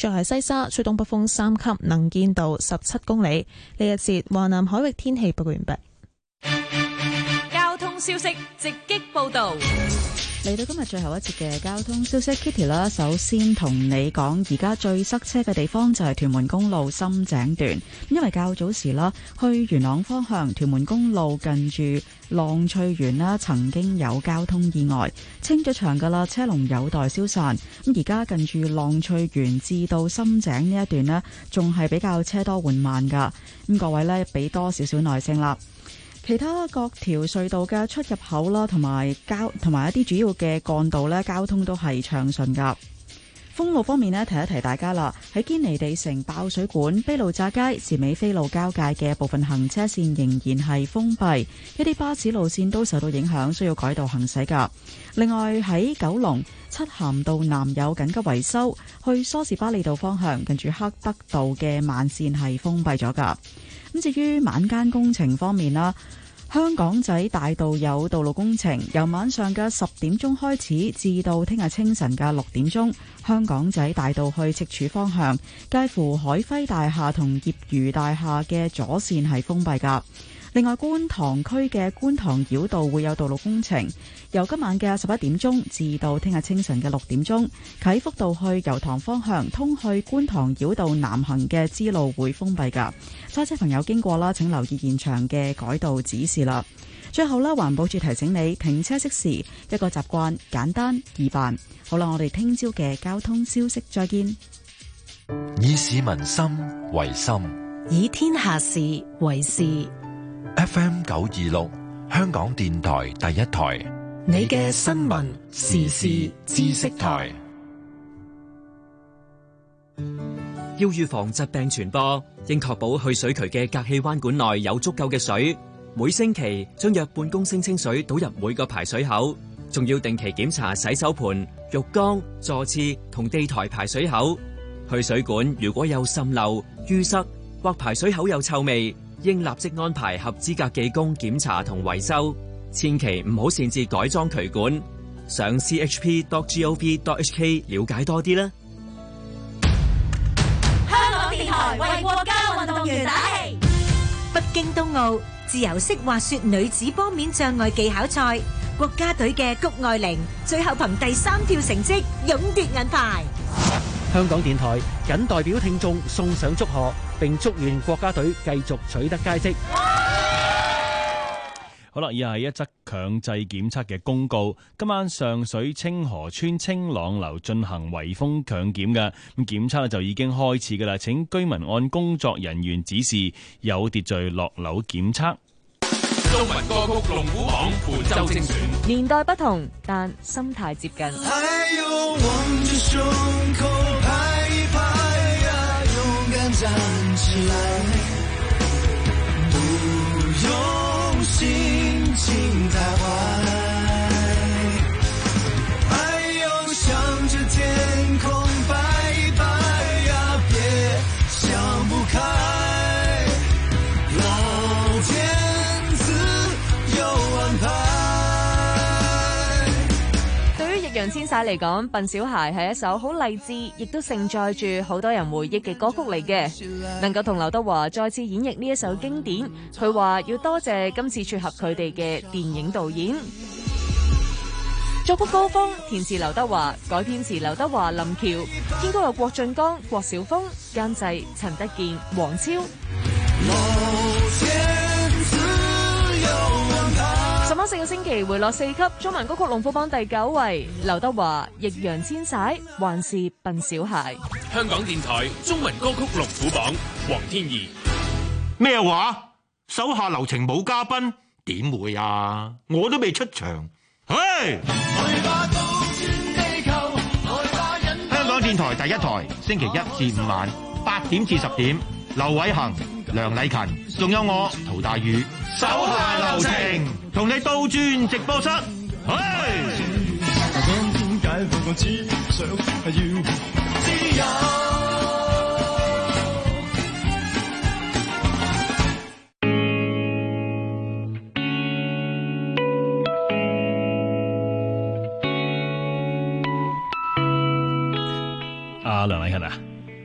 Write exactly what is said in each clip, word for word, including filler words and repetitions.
最後係西沙，吹東北風三級，能見度十七公里。呢一節華南海域天氣報告完畢。 交通消息直擊報道。 嚟到今日最後一節嘅交通消息 ，Kitty 啦，首先同你講，而家最塞車嘅地方就係屯門公路深井段，因為較早時啦，去元朗方向屯門公路近住浪翠園啦，曾經有交通意外，清咗場噶啦，車龍有待消散。咁而家近住浪翠園至到深井呢一段呢，仲係比較車多緩慢噶，咁各位呢，俾多少少耐性啦。其他各條隧道嘅出入口啦，同埋交同埋一啲主要嘅幹道咧，交通都係暢順噶。封路方面咧，提一提大家啦，喺堅尼地城爆水管、卑路乍街、士美菲路交界嘅部分行車線仍然係封閉，一啲巴士路線都受到影響，需要改道行駛噶。另外喺九龍漆咸道南有緊急維修，去梳士巴利道方向近住黑德道嘅慢線係封閉咗噶。咁至於晚間工程方面啦，香港仔大道有道路工程，由晚上嘅十點鐘開始至到聽日清晨嘅六點鐘，香港仔大道去赤柱方向，介乎海輝大廈同業餘大廈嘅左線係封閉噶。另外，觀塘區嘅觀塘繞道會有道路工程，由今晚嘅十一點鐘至到聽日清晨嘅六點鐘，啟福道去油塘方向通去觀塘繞道南行嘅支路會封閉噶。揸車朋友經過啦，請留意現場嘅改道指示啦。最後啦，環保署提醒你停車熄匙，一個習慣，簡單易辦。好啦，我哋聽朝嘅交通消息再見。 以市民心為心， 以天下事為事。 F M 九二六，香港電台第一台， 你嘅新聞時事知識台。 要預防疾病傳播，應確保去水渠嘅隔氣彎管內有足夠嘅水。每星期將約半公升清水倒入每個排水口，仲要定期檢查洗手盆、浴缸、座廁同地台排水口。去水管如果有滲漏、淤塞或排水口有臭味，應立即安排合資格技工檢查同維修，千祈唔好擅自改裝渠管。上 c h p dot gov dot h k 了解多啲啦。 香港電台為國家運動員打氣。 北京冬奧自由式滑雪女子坡面障礙技巧賽，國家隊嘅谷愛凌最後憑第三跳成績勇奪銀牌。 香港電台謹代表聽眾送上祝賀，並祝願國家隊繼續取得佳績。 好啦，以下係一則強制檢測嘅公告。今晚上水清河村清朗樓進行圍封強檢嘅，咁檢測就已經開始噶啦，請居民按工作人員指示有秩序落樓檢測。 中文歌曲龍虎榜本周精選， 年代不同，但心態接近。 還有望着胸口拍一拍呀，勇敢站起來，不用心情太壞，還有向着天空擺一擺呀，別想不開，老天自有安排。 易烊千璽嚟講，笨小孩係一首好勵志，亦都盛載住好多人回憶嘅歌曲嚟嘅。能夠同劉德華再次演繹呢一首經典，佢話要多謝今次撮合佢哋嘅電影導演。作曲高峰，填詞劉德華，改編詞劉德華、林喬，編曲有郭晉江、郭小峰，監製陳德健、黃超。十晚四個星期回落四級，中文歌曲龍虎榜第九位，劉德華《易烊千璽》還是笨小孩。 香港電台中文歌曲龍虎榜，黃天怡。 咩話？手下留情冇嘉賓？點會啊？我都未出場。嘿！香港電台第一台，星期一至五晚八點至十點，劉偉恒、梁禮勤，仲有我陶大宇。手下留情，同你倒轉直播室。嘿！ 阿梁禮勤啊，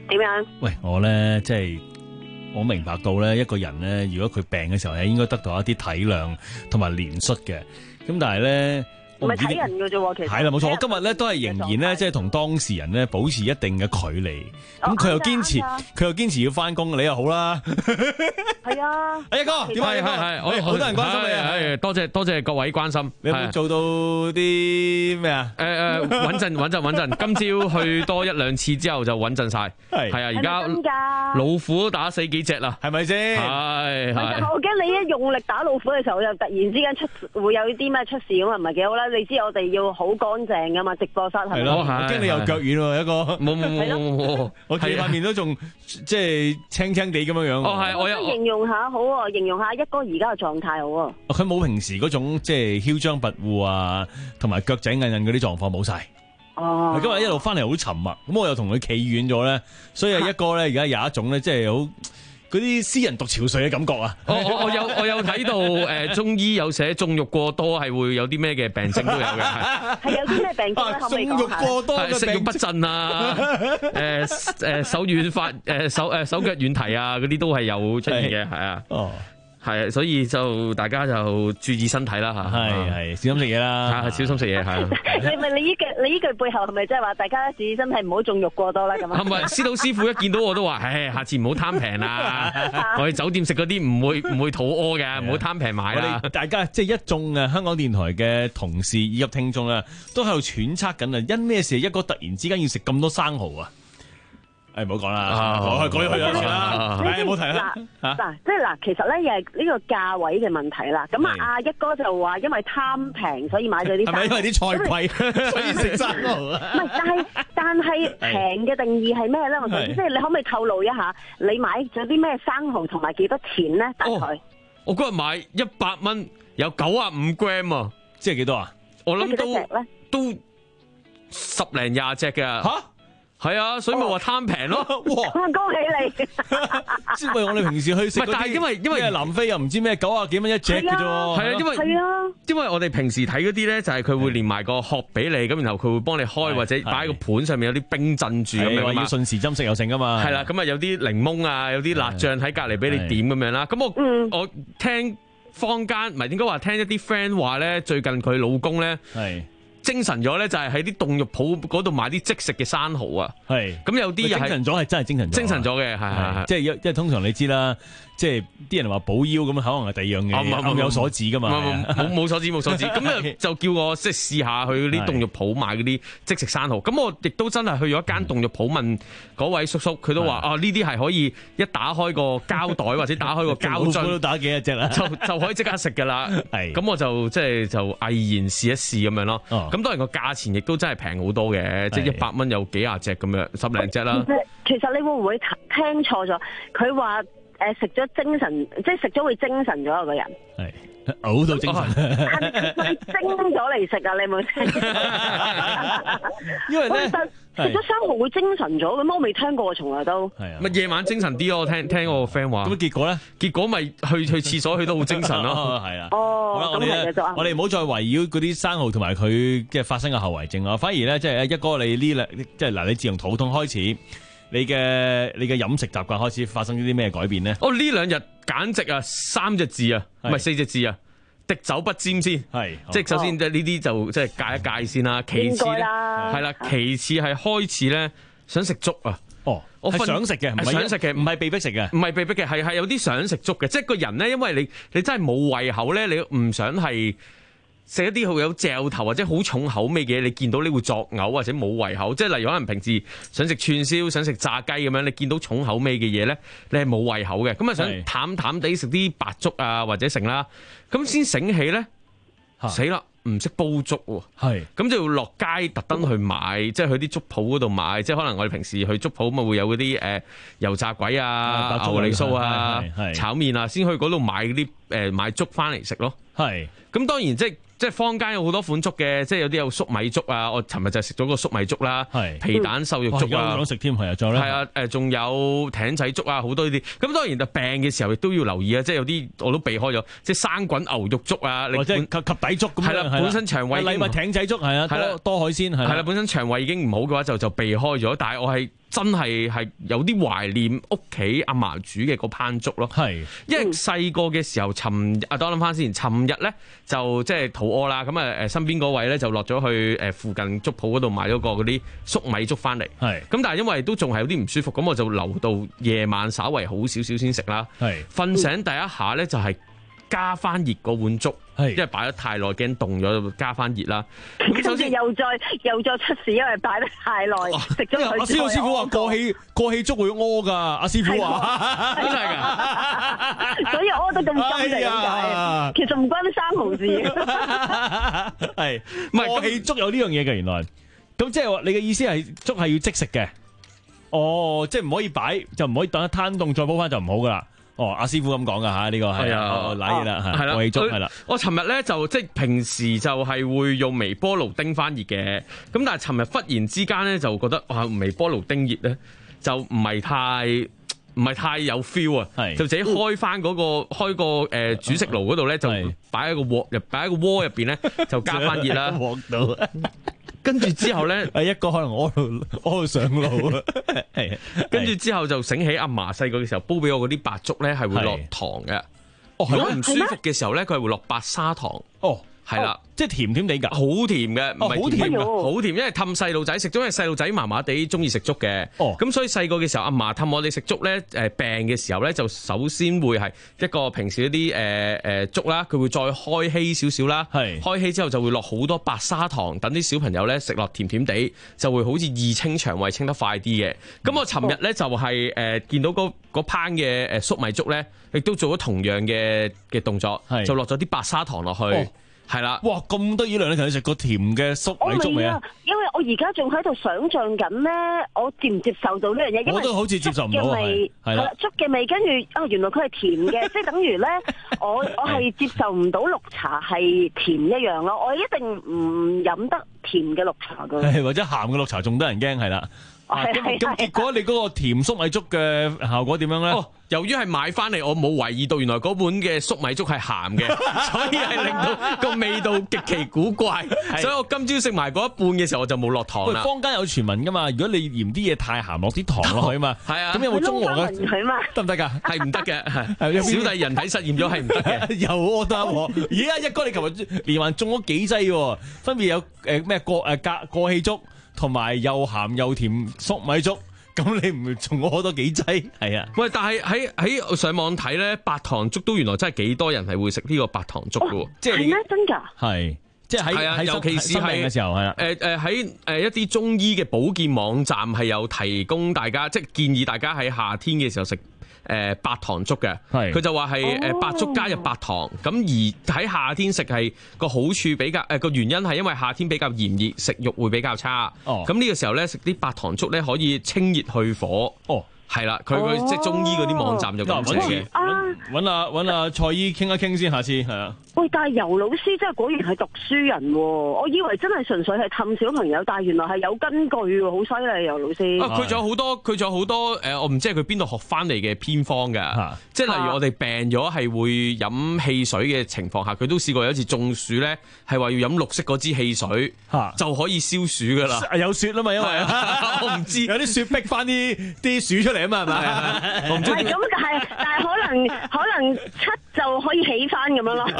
點樣？ 喂，我咧即係我明白到咧，一個人咧，如果佢病嘅時候係應該得到一啲體諒同埋憐恤嘅。咁但係咧， 唔係睇人嘅啫喎，其實係啦，冇錯。我今日咧都係仍然咧，即係同當事人咧保持一定嘅距離。咁佢又堅持，佢又堅持要翻工，你又好啦。 係啊， 阿一哥，點解？ 係係， 我好多人關心你啊！ 係多謝多謝各位關心。 你有冇做到啲咩啊？ 誒誒，穩陣穩陣穩陣。今朝去多一兩次之後就穩陣晒。係係啊，而家老虎都打死幾隻啦， 係咪先？ 係係。 我驚你一用力打老虎嘅時候，又突然之間出會有啲咩出事咁啊，唔係幾好啦。你知我哋要好乾淨噶嘛，直播室係咪？ 係咯，我驚你又腳軟喎，一個冇冇冇冇冇， 我見塊面都仲即係青青地咁樣樣。 哦係，我有形容下好喎，形容下一哥而家嘅狀態好喎。 佢冇平時嗰種即係囂張跋扈啊，同埋腳仔硬硬嗰啲狀況冇晒。 哦， 今日一路翻嚟好沉默，咁我又同佢企遠咗咧，所以一哥咧而家有一種咧即係好嗰啲私人獨憔悴嘅感覺啊！ 我我我有我有睇到誒中醫有寫縱慾過多係會有啲咩嘅病症都有嘅， 係有啲咩病症咧？可唔可以講下？ 縱慾過多嘅食慾不振啊，誒誒手軟發誒手誒手腳軟提啊，嗰啲都係有出現嘅，係啊。哦。係啊，所以就大家就注意身體啦吓， 係係小心食嘢啦， 係小心食嘢係。 你咪你呢句你呢句背後係咪即係話大家注意身體唔好縱慾過多啦咁啊？ 係咪？司徒師傅一見到我都話，唉，下次唔好貪平啦，我去酒店食嗰啲唔會唔會肚屙嘅，唔好貪平買啦。 大家即係一眾誒香港電台嘅同事以及聽眾啦，都喺度揣測緊啊，因咩事一個突然之間要食咁多生蠔啊？誒，唔好講啦，講去講去啦，誒，冇提啦。 嗱嗱，即係嗱，其實咧又係呢個價位嘅問題啦。咁啊，阿一哥就話因為貪平，所以買咗啲。係咪因為啲菜貴，所以食生蠔啊？唔係，但係但係平嘅定義係咩咧？我想知，即係你可唔可以透露一下，你買咗啲咩生蠔同埋幾多錢咧？大概？我嗰日買一百蚊，有九啊五 gram 啊， 即係幾多啊？ 我諗都都十零廿隻嘅。吓？係啊，所以咪話貪平咯。哇！ 恭喜你！ 即係我哋平時去食， 但係因為因為南非又唔知咩九啊幾蚊一隻嘅啫。 係啊，因為係啊，因為我哋平時睇嗰啲咧，就係佢會連埋個殼俾你，咁然後佢會幫你開或者擺喺個盤上面有啲冰鎮住咁樣嘛。要順時針食又成噶嘛。 係啦，咁啊有啲檸檬啊，有啲辣醬喺隔籬俾你點咁樣啦。咁我我聽坊間唔係應該話聽一啲 friend 話咧，最近佢老公咧係。精神咗咧，就係喺啲凍肉鋪嗰度買啲即食嘅生蠔啊！係咁有啲精神咗係真係精神咗， 精神咗嘅係係即係因為通常你知啦，即係啲人話補腰咁，可能係第二樣嘢，暗有所指噶嘛。 冇冇所指冇所指，咁就叫我即係試下去啲凍肉鋪買嗰啲即食生蠔。咁我亦都真係去咗一間凍肉鋪問嗰位叔叔，佢都話啊呢啲係可以一打開個膠袋或者打開個膠樽， 都打幾多隻啦， 就就可以即刻食噶啦。係咁我就即係就毅然試一試咁樣咯。咁當然個價錢亦都真係平好多嘅，即係一百蚊有幾廿隻咁樣，十零隻啦。 其實你會唔會聽錯咗？佢話誒食咗精神，即係食咗會精神咗個人。係嘔到精神， 係咪蒸咗嚟食啊？你有冇聽？因為咧食咗生蠔會精神咗，咁我未聽過，從來都係啊。 咪夜晚精神啲咯，我聽聽我個 friend 話。 咁結果咧？結果咪去去廁所去都好精神咯。係啊。 哦。 好啦，我哋我哋唔好再圍繞嗰啲生蠔同埋佢即係發生嘅後遺症啊，反而咧即係一哥你呢兩即係嗱，你自從肚痛開始，你嘅你嘅飲食習慣開始發生咗啲咩改變咧？ 哦，呢兩日簡直啊三隻字啊，唔係四隻字啊。滴酒不沾先，係即係首先即係呢啲就即係戒一戒先啦。其次咧係啦，其次係開始咧想食粥啊。哦，我想食嘅，唔係想食嘅， 唔係被逼食嘅， 唔係被逼嘅，係係有啲想食粥嘅。即係個人咧，因為你你真係冇胃口咧，你唔想係食一啲好有嚼頭或者好重口味嘅嘢，你見到你會作嘔或者冇胃口。即係例如可能平時想食串燒、想食炸雞咁樣，你見到重口味嘅嘢咧，你係冇胃口嘅。咁啊想淡淡地食啲白粥啊或者成啦，咁先醒起咧，死啦！唔識煲粥喎，係咁就要落街特登去買，即係去啲粥鋪嗰度買，即係可能我哋平時去粥鋪咪會有嗰啲誒油炸鬼啊、牛脷酥啊、炒麵啊，先去嗰度買嗰啲誒買粥翻嚟食咯。係咁當然即係。即係坊間有好多款粥嘅，即係有啲有粟米粥啊！我尋日就食咗個粟米粥啦，皮蛋瘦肉粥啊， 想食添係啊，仲有咧係啊， 誒仲有艇仔粥啊，好多呢啲。咁當然就病嘅時候亦都要留意啊！即係有啲我都避開咗，即係生滾牛肉粥啊，或者及及底粥咁樣。係啦，本身腸胃禮物艇仔粥係啊，多多海鮮係。 係啦，本身腸胃已經唔好嘅話就就避開咗。但係我係真係係有啲懷念屋企阿嫲煮嘅嗰烹粥咯。 係， 因為細個嘅時候，尋啊，等我諗翻先，尋日咧就即係肚餓啦，咁啊誒身邊嗰位咧就落咗去誒附近粥鋪嗰度買咗個嗰啲粟米粥翻嚟。係，咁但係因為都仲係有啲唔舒服，咁我就留到夜晚稍為好少少先食啦。係，瞓醒第一下咧就係加翻熱嗰碗粥。因為擺得太耐，驚凍咗，加翻熱啦。 咁首先又再又再出事，因為擺得太耐，食咗佢。 阿師師傅話過氣過氣粥會屙㗎，阿師傅話真係㗎， 所以屙得咁金就咁解。其實唔關啲生蠔事。 係，唔係過氣粥有呢樣嘢嘅原來。咁即係話你嘅意思係粥係要即食嘅？哦，即係唔可以擺，就唔可以等一攤凍再煲翻就唔好㗎啦。哦，阿師傅咁講噶吓，呢個係啊，瀨嘢啦，係啦，過氣粥係啦。 我尋日咧就即係平時就係會用微波爐叮翻熱嘅，咁但係尋日忽然之間咧就覺得哇，微波爐叮熱咧就唔係太唔係太有 feel 啊，就自己開翻嗰個開個誒煮食爐嗰度咧就擺喺個鑊入擺喺個鍋入邊咧就加翻熱啦。鑊到。跟住之後咧， 一個可能屙到屙到上腦啊！係， 跟住之後就醒起阿嫲細個嘅時候煲俾我嗰啲白粥咧，係會落糖嘅。如果唔舒服嘅時候咧，佢係會落白砂糖。哦，係啦， 即係甜甜地㗎， 好甜嘅，唔係甜嘅，好甜。因為氹細路仔食粥，因為細路仔麻麻地中意食粥嘅。哦，咁所以細個嘅時候，阿嫲氹我哋食粥咧，誒病嘅時候咧，就首先會係一個平時嗰啲誒誒粥啦，佢會再開稀少少啦。係，開稀之後就會落好多白砂糖，等啲小朋友咧食落甜甜地，就會好似易清腸胃，清得快啲嘅。咁我尋日咧就係誒見到嗰嗰烹嘅誒粟米粥咧，亦都做咗同樣嘅嘅動作，就落咗啲白砂糖落去。係啦， 哇咁得意量！你頭先食過甜嘅粟米粥未啊？ 因為我而家仲喺度想像緊咧，我接唔接受到呢樣嘢？因為我都好似接受唔到係係啦，粥嘅味跟住啊，原來佢係甜嘅，即係等於咧，我我係接受唔到綠茶係甜一樣咯，我一定唔飲得甜嘅綠茶噶， 或者鹹嘅綠茶仲得人驚係啦。咁咁結果你嗰個甜粟米粥嘅效果點樣咧？ 哦，由於係買翻嚟，我冇懷疑到原來嗰碗嘅粟米粥係鹹嘅，所以係令到個味道極其古怪。所以我今朝食埋嗰一半嘅時候，我就冇落糖啦。 坊間有傳聞噶嘛，如果你嫌啲嘢太鹹，落啲糖落去啊嘛。係啊，咁有冇中和嘅？得唔得㗎？ 係唔得嘅。小弟人體實驗咗係唔得嘅。 又屙得喎！而家一哥你琴日連環中咗幾劑喎，分別有誒咩過誒過過氣粥。同埋又鹹又甜粟米粥，咁你唔仲屙多幾劑？係啊， 喂！但係喺喺上網睇咧，白糖粥都原來真係幾多人係會食呢個白糖粥嘅喎， 即係咩真㗎？ 係即係喺喺尤其是係嘅時候係啦。 誒誒喺誒一啲中醫嘅保健網站係有提供大家，即係建議大家喺夏天嘅時候食。誒白糖粥嘅，佢就話係誒白粥加入白糖，咁、哦、而喺夏天食係個好處比較誒個原因係因為夏天比較炎熱，食慾會比較差。哦，咁呢個時候咧食啲白糖粥咧可以清熱去火。哦。係啦，佢佢即係中醫嗰啲網站就咁寫嘅。 揾阿揾阿蔡醫傾一傾先，下次係啊。 喂，但係尤老師真係果然係讀書人喎，我以為真係純粹係氹小朋友，但係原來係有根據喎，好犀利，尤老師。 啊，佢仲有好多，佢仲有好多誒，我唔知係佢邊度學翻嚟嘅偏方㗎。即係例如我哋病咗係會飲汽水嘅情況下，佢都試過有一次中暑咧，係話要飲綠色嗰支汽水就可以消暑㗎啦。 有雪啊嘛，因為我唔知有啲雪逼翻啲啲鼠出嚟。係嘛係咪？我唔知。 係咁，但係但係可能可能七就可以起翻咁樣咯。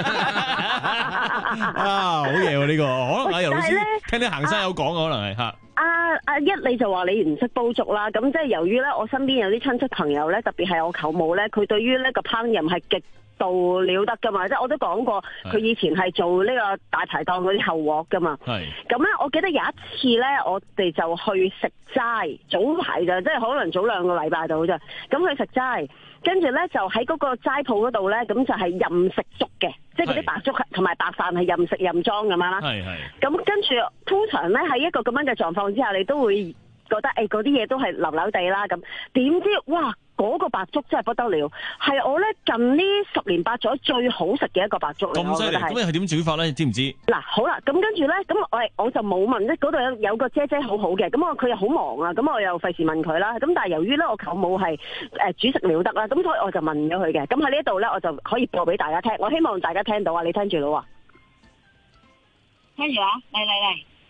啊，好嘢喎呢個，可能阿尤老師聽啲行山有講，可能係嚇。 阿阿一你就話你唔識煲粥啦，咁即係由於咧，我身邊有啲親戚朋友咧，特別係我舅母咧，佢對於呢個烹飪係極到了得噶嘛，即係我都講過，佢以前係做呢個大排檔嗰啲後鑊噶嘛。係咁咧，我記得有一次咧，我哋就去食齋，早排就即係可能早兩個禮拜到啫。咁去食齋，跟住咧就喺嗰個齋鋪嗰度咧，咁就係任食粥嘅，即係嗰啲白粥同埋白飯係任食任裝咁樣啦。係係。咁跟住通常咧喺一個咁樣嘅狀況之下，你都會覺得誒嗰啲嘢都係流流地啦。咁點知哇！嗰個白粥真係不得了，係我咧近呢十年八載最好食嘅一個白粥嚟。 咁犀利，咁你係點煮法咧？知唔知？ 嗱，好啦，咁跟住咧，咁我我就冇問，即係嗰度有有個姐姐好好嘅，咁我佢又好忙啊，咁我又費事問佢啦。咁但係由於咧我舅母係誒煮食了得啦，咁所以我就問咗佢嘅。咁喺呢一度咧，我就可以播俾大家聽。我希望大家聽到啊，你聽住啦喎。 聽住啊，嚟嚟嚟。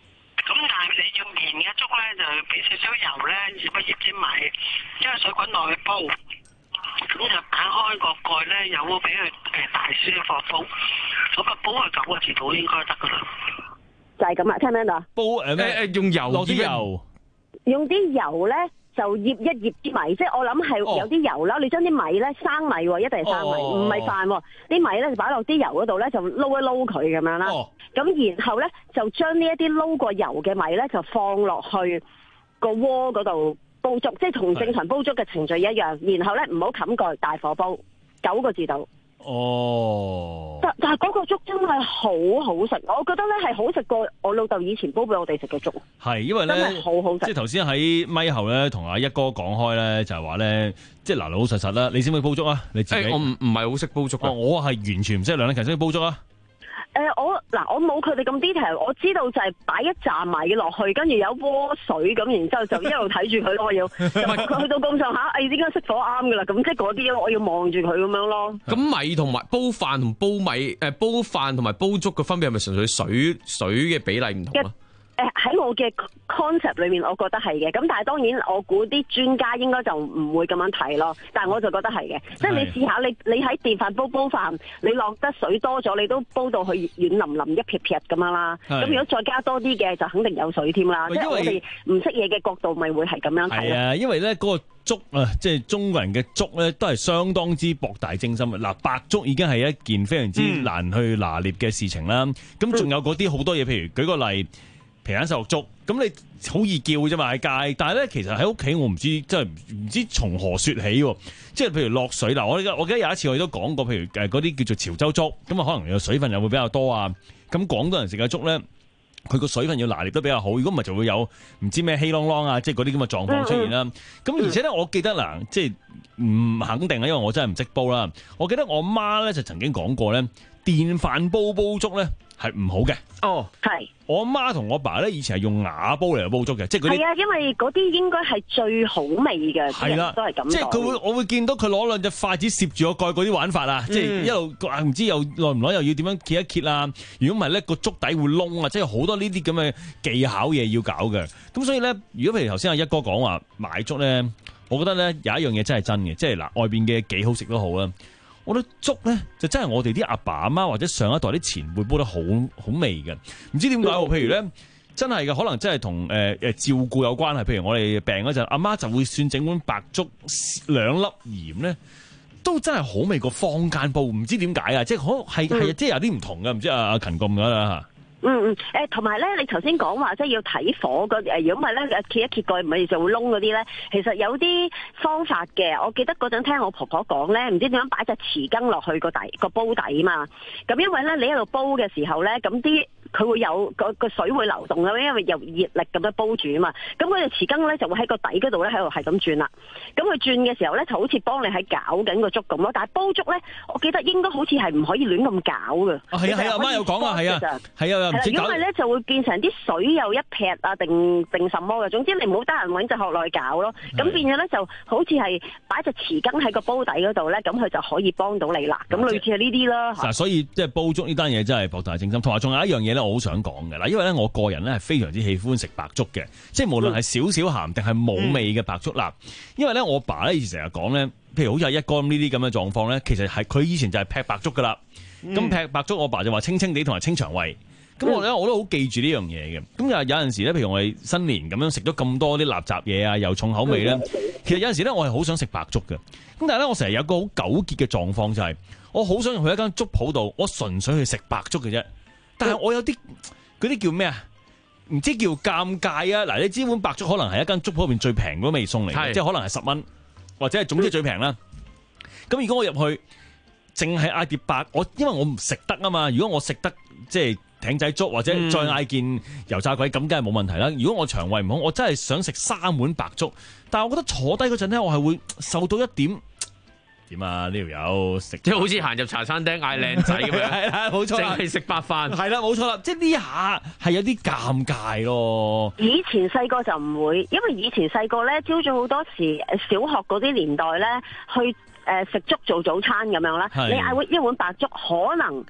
咁但係你要綿嘅粥咧，就俾少少油咧，醃一醃啲米，將水滾落去煲。咁就打開個蓋咧，有俾佢誒大少少火煲，咁啊煲係九個字度應該得噶啦。 就係咁啦，聽唔聽到？ 煲誒咩誒用油落啲油， 用啲油咧就醃一醃啲米，即係我諗係有啲油啦。你將啲米咧生米喎，一定係生米，唔係飯喎。啲米咧就擺落啲油嗰度咧，就撈一撈佢咁樣啦。咁然後咧就將呢一啲撈過油嘅米咧，就放落去個鍋嗰度煲粥，即係同正常煲粥嘅程序一樣。然後咧唔好冚蓋，大火煲，九個字度。 哦， 但但係嗰個粥真係好好食，我覺得咧係好食過我老豆以前煲俾我哋食嘅粥。 係因為咧， 真係好好食。 即係頭先喺咪後咧，同阿一哥講開咧，就係話咧，即係嗱老老實實啦。你識唔識煲粥啊？你自己、 欸、我唔唔係好識煲粥啊、 哦。我係完全唔識，梁禮勤識煲粥啊。 誒、呃，我嗱，我冇佢哋咁 detail，我知道就係擺一紮米落去，跟住有鍋水咁，然之後就一路睇住佢咯。我要佢去到咁上下，誒，點解熄火啱噶啦？咁即係嗰啲咯，我要望住佢咁樣咯。 咁米同埋煲飯同煲米誒，煲飯同埋煲粥嘅分別係咪純粹水水嘅比例唔同啊？ 誒喺我嘅 concept 裏面，我覺得係嘅。咁但係當然，我估啲專家應該就唔會咁樣睇咯。但係我就覺得係嘅。即係你試下，你你喺電飯煲煲飯，你落得水多咗，你都煲到去軟腍腍一撇撇咁樣啦。咁如果再加多啲嘅，就肯定有水添啦。即係我哋唔識嘢嘅角度，咪會係咁樣睇。 係啊，因為咧嗰個粥啊，即係中國人嘅粥咧，都係相當之博大精深。嗱，白粥已經係一件非常之難去拿捏嘅事情啦。咁仲、嗯、有嗰啲好多嘢，譬如舉個例。皮蛋瘦肉粥，咁你好易叫啫嘛喺街，但係咧其實喺屋企我唔知，即係唔知從何說起喎。即係譬如落水嗱，我我記得有一次我哋都講過，譬如誒嗰啲叫做潮州粥，咁啊可能有水分又會比較多啊。咁廣東人食嘅粥咧，佢個水分要拿捏得比較好，如果唔係就會有唔知咩稀啷啷啊，即係嗰啲咁嘅狀況出現啦。咁、嗯、而且咧，我記得嗱，即係唔肯定啊，因為我真係唔識煲啦。我記得我媽咧就曾經講過咧，電飯煲煲粥咧係唔好嘅。 哦， 係。 我阿媽同我爸咧以前係用瓦煲嚟煲粥嘅，即係嗰啲係啊，因為嗰啲應該係最好味嘅，係啦，都係咁。 即係佢會，我會見到佢攞兩隻筷子攝住個蓋嗰啲玩法啊、嗯，即係一路唔知又耐唔耐又要點樣揭一揭啊？如果唔係咧，個粥底會燶啊！即係好多呢啲咁嘅技巧嘢要搞嘅。咁所以咧，如果譬如頭先阿一哥講話買粥咧，我覺得咧有一樣嘢真係真嘅，即係嗱外邊嘅幾好食都好啦。我覺得粥咧就真係我哋啲阿爸阿媽或者上一代啲前輩煲得好好味嘅，唔知點解喎？譬如咧，真係嘅，可能真係同誒誒照顧有關係。譬如我哋病嗰陣，阿媽就會算整碗白粥兩粒鹽咧，都真係好味過坊間煲。唔知點解啊？即係可係係即係有啲唔同嘅，唔知阿阿勤覺唔覺得啊？ 嗯嗯，誒同埋咧，你頭先講話即係要睇火嗰誒，如果唔係咧，揭一揭蓋唔係就會燶嗰啲咧。其實有啲方法嘅，我記得嗰陣聽我婆婆講咧，唔知點樣擺隻匙羹落去個底個煲底嘛。咁因為咧，你喺度煲嘅時候咧，咁啲佢會有個個水會流動嘅，因為由熱力咁樣煲住啊嘛。咁嗰隻匙羹咧就會喺個底嗰度咧喺度係咁轉啦。咁佢轉嘅時候咧，就好似幫你喺攪緊個粥咁咯。但係煲粥咧，我記得應該好似係唔可以亂咁攪嘅。啊係啊係啊，阿媽有講啊，係啊係啊。係啦，因為咧就會變成啲水又一劈啊，定定什麼嘅。總之你唔好得閒揾隻殼落去搞咯。咁變咗咧就好似係擺隻匙羹喺個煲底嗰度咧，咁佢就可以幫到你啦。咁類似係呢啲啦。嗱， 所以即係煲粥呢單嘢真係博大精深。同埋仲有一樣嘢咧，我好想講嘅嗱，因為咧我個人咧係非常之喜歡食白粥嘅，即係無論係少少鹹定係冇味嘅白粥嗱、嗯。因為咧我爸咧以前成日講咧，譬如好似阿一哥呢啲咁嘅狀況咧，其實係佢以前就係劈白粥噶啦。咁、嗯、劈白粥，我爸就話清清地同埋清腸胃。咁我咧我都好記住呢樣嘢嘅。咁又有陣時咧，譬如我哋新年咁樣食咗咁多啲垃圾嘢啊，又重口味咧，其實有陣時咧我係好想食白粥嘅。咁但係咧我成日有個好糾結嘅狀況就係、是，我好想去一間粥鋪度，我純粹去食白粥嘅啫。但係我有啲嗰啲叫咩啊？唔知叫尷尬啊！嗱，你知碗白粥可能係一間粥鋪入面最平嗰味餸嚟嘅，即係可能係十蚊，或者係總之最平啦。咁如果我入去淨係嗌碟白，我因為我唔食得啊嘛。如果我食得即係艇仔粥或者再嗌件油炸鬼，咁梗係冇問題啦。如果我腸胃唔好，我真係想食三碗白粥。但係我覺得坐低嗰陣咧，我係會受到一點點啊！呢條友食即係好似行入茶餐廳嗌靚仔咁樣， 係啦，冇錯啦， 淨係食白飯， 係啦，冇錯啦。即係呢下係有啲尷尬咯。 以前細個就唔會，因為以前細個咧，朝早好多時小學嗰啲年代咧，去誒食粥做早餐咁樣啦。你嗌碗一碗白粥，可能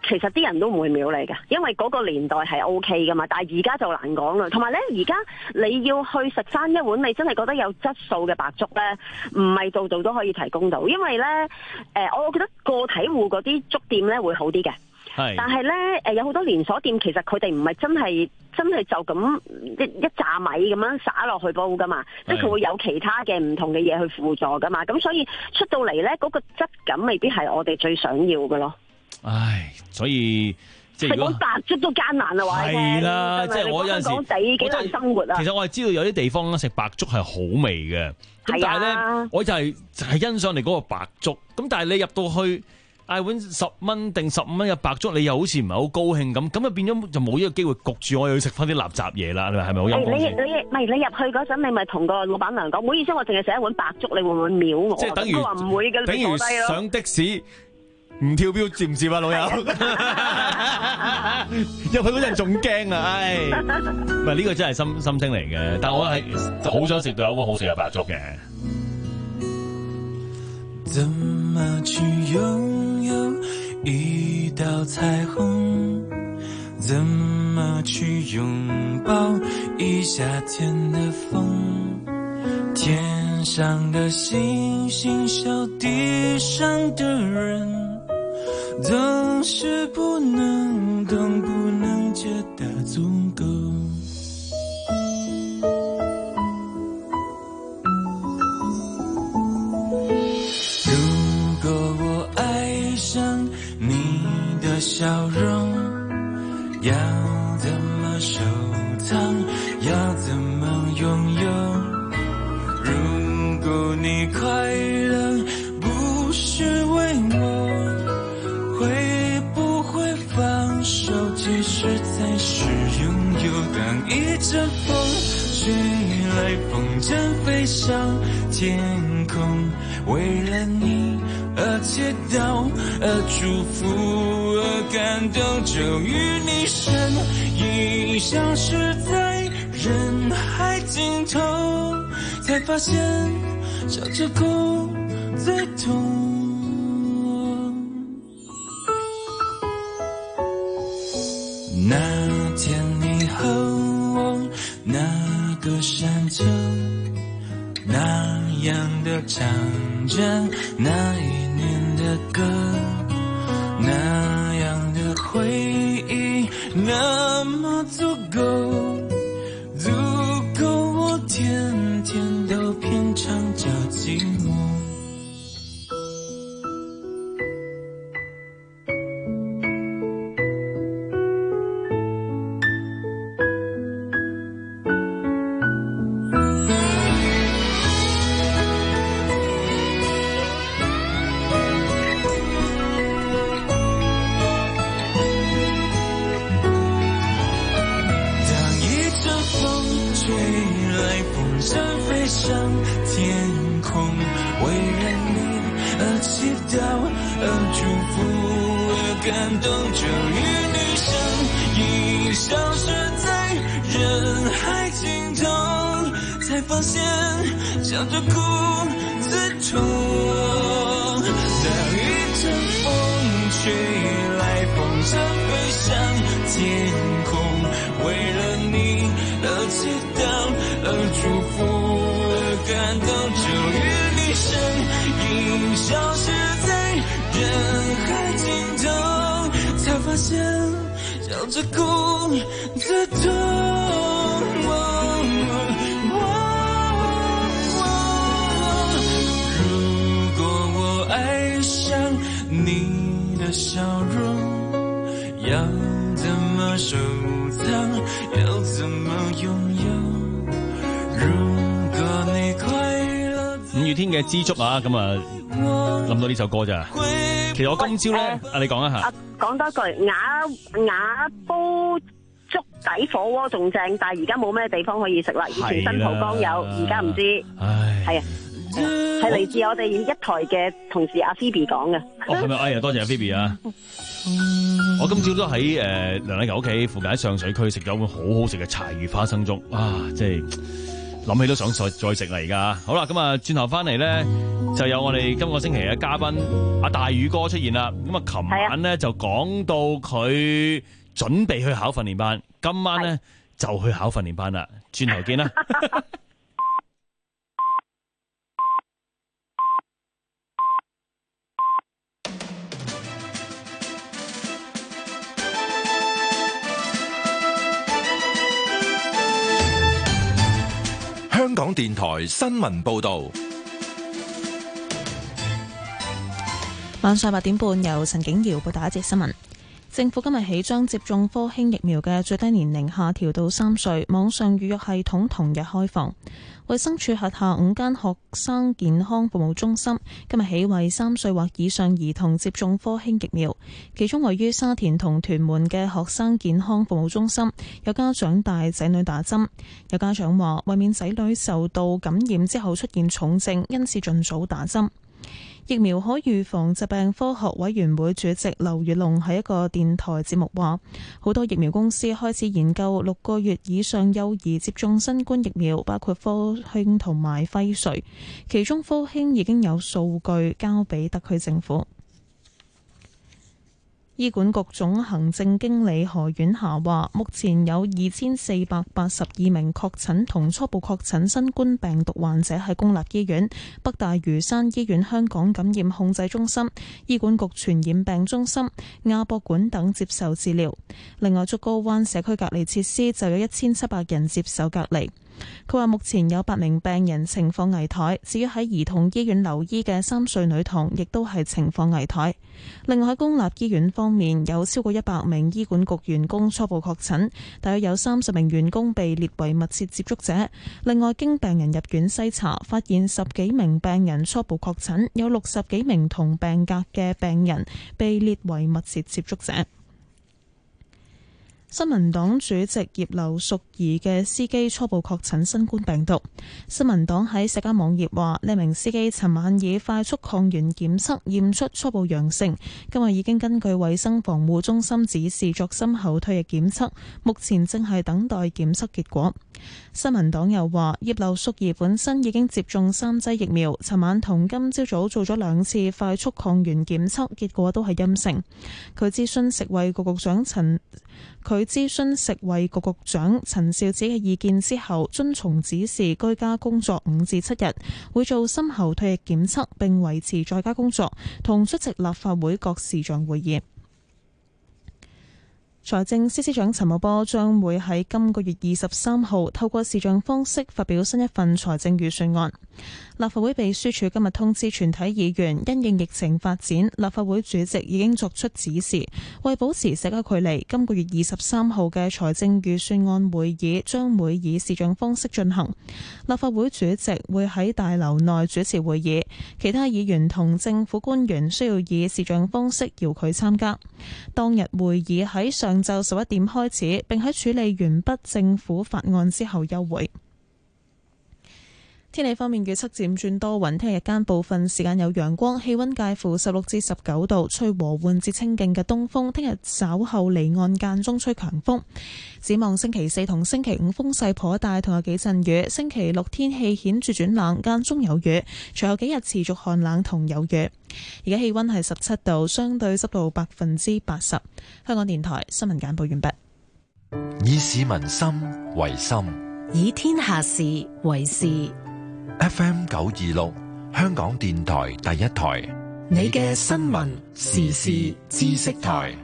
其實啲人都唔會秒你㗎，因為嗰個年代係 O K 噶嘛。但係而家就難講啦。同埋咧，而家你要去食翻一碗你真係覺得有質素嘅白粥咧，唔係度度都可以提供到，因為咧，誒、呃，我覺得個體戶嗰啲粥店咧會好啲嘅。係，但係咧，誒，有好多連鎖店其實佢哋唔係真係真係就咁一一揸米咁樣灑落去煲噶嘛，即係佢會有其他嘅唔同嘅嘢去輔助噶嘛，咁所以出到嚟咧嗰個質感未必係我哋最想要嘅咯。唉， 所以即係食碗白粥都艱難啊！話係啦，即係我有陣時香港地幾難生活啊。 其實我係知道有啲地方咧食白粥係好味嘅，咁但係咧我就係就係欣賞你嗰個白粥，咁但係你入到去。嗌碗十蚊定十五蚊嘅白粥，你又好似唔係好高興咁，咁啊變咗就冇呢個機會焗住我又要食翻啲垃圾嘢啦，你話係咪好陰功先？ 你你唔係你入去嗰陣，你咪同個老闆娘講，唔好意思，我淨係食一碗白粥，你會唔會秒我？ 即係等於佢話唔會嘅， 等於上的士唔跳標接唔接啊，老友？入去嗰陣仲驚啊！唉，唔係呢個真係心心聲嚟嘅，但我係好想食到有一碗好食嘅白粥嘅。 怎麼去擁有一道彩虹？怎麼去擁抱一夏天的風？天上的星星笑地上的人，總是不能懂，不能覺得足夠。笑容要怎麼收藏，要怎麼擁有？如果你快樂不是為我，會不會放手，其實才是擁有？當一陣風吹來，風箏飛上天空，為了你而祈禱，而祝福，而感動，就與你身影消失在人海盡頭，才發現笑着哭最痛。那天你和我那個山丘，那樣的唱着那一年的歌，那樣的回憶那麼足夠，足夠我天天都品嘗着寂寞。笑着哭最痛，當一陣風吹來，風箏飛上天空，為了你而祈禱，而祝福，而感動，就與你身影消失在人海盡頭，才發現笑着哭最痛。你的笑容要怎麼收藏，要怎麼擁有？如果你快樂。 五月天嘅知足啊，咁啊諗到呢首歌咋？其實我今朝咧，啊你講一下。 講多句，瓦瓦煲粥底火鍋仲正，但係而家冇咩地方可以食啦。以前新蒲崗有，而家唔知。唉，係啊。係嚟自我哋一台嘅同事阿 Phoebe 講嘅。 哦，係咪？哎呀，多謝阿 Phoebe 啊！我今朝都喺誒梁禮球屋企附近喺上水區食咗碗好好食嘅柴魚花生粥啊！即係諗起都想再再食嚟噶。好啦，咁啊，轉頭翻嚟咧，就有我哋今個星期嘅嘉賓阿大宇哥出現啦。咁啊，琴晚咧就講到佢準備去考訓練班，今晚咧就去考訓練班啦。轉頭見啦。 香港電台新聞報道， 晚上八點半由陳景瑤報道一節新聞。政府今日起將接種科興疫苗嘅最低年齡下調到三歲，網上預約系統同日開放。衛生署轄下五間學生健康服務中心今日起為三歲或以上兒童接種科興疫苗，其中位於沙田同屯門嘅學生健康服務中心有家長帶仔女打針。有家長話為免仔女受到感染之後出現重症，因此盡早打針。疫苗可預防疾病科學委員會主席劉宇龍喺一個電台節目話，好多疫苗公司開始研究六個月以上幼兒接種新冠疫苗，包括科興同埋輝瑞，其中科興已經有數據交俾特區政府。醫管局總行政經理何婉霞話，目前有二千四百八十二名確診同初步確診新冠病毒患者喺公立醫院、北大嶼山醫院香港感染控制中心、醫管局傳染病中心、亞博館等接受治療。另外，竹篙灣社區隔離設施就有一千七百人接受隔離。佢話目前有八名病人情況危殆，至於喺兒童醫院留醫嘅三歲女童亦都係情況危殆。另外喺公立醫院方面，有超過一百名醫管局員工初步確診，大約有三十名員工被列為密切接觸者。另外經病人入院篩查，發現十幾名病人初步確診，有六十幾名同病隔嘅病人被列為密切接觸者。新民黨主席葉劉淑儀嘅司機初步確診新冠病毒。新民黨喺社交網頁話，呢名司機尋晚以快速抗原檢測驗出初步陽性，今日已經根據衛生防護中心指示作深喉唾液檢測，目前正係等待檢測結果。新民黨又話，葉劉淑儀本身已經接種三劑疫苗，尋晚同今朝早做咗兩次快速抗原檢測，結果都係陰性。佢諮詢食衛局局長陳佢諮詢食衛局局長陳肇始嘅意見之後，遵從指示居家工作五至七日，會做深喉唾液檢測，並維持在家工作，同出席立法會各視像會議。財政司司長陳茂波將會喺今個月二十三號透過視像方式發表新一份財政預算案。立法會秘書處今日通知全體議員，因應疫情發展，立法會主席已經作出指示，為保持社交距離，今個月二十三號嘅財政預算案會議將會以視像方式進行。立法會主席會喺大樓內主持會議，其他議員同政府官員需要以視像方式遙距參加。當日會議喺上上晝十一點開始，並喺處理完畢政府法案之後休會。天氣方面，預測漸轉多雲，聽日間部分時間有陽光，氣溫介乎十六至十九度，吹和緩至清勁嘅東風。聽日稍後離岸間中吹強風。展望星期四同星期五風勢頗大，同有幾陣雨。星期六天氣顯著轉冷，間中有雨，隨後幾日持續寒冷同有雨。而家氣溫係十七度，相對濕度百分之八十。香港電台新聞簡報完畢。 以市民心為心， 以天下事為事。 F M 九二六，香港電台第一台， 你嘅新聞時事知識台。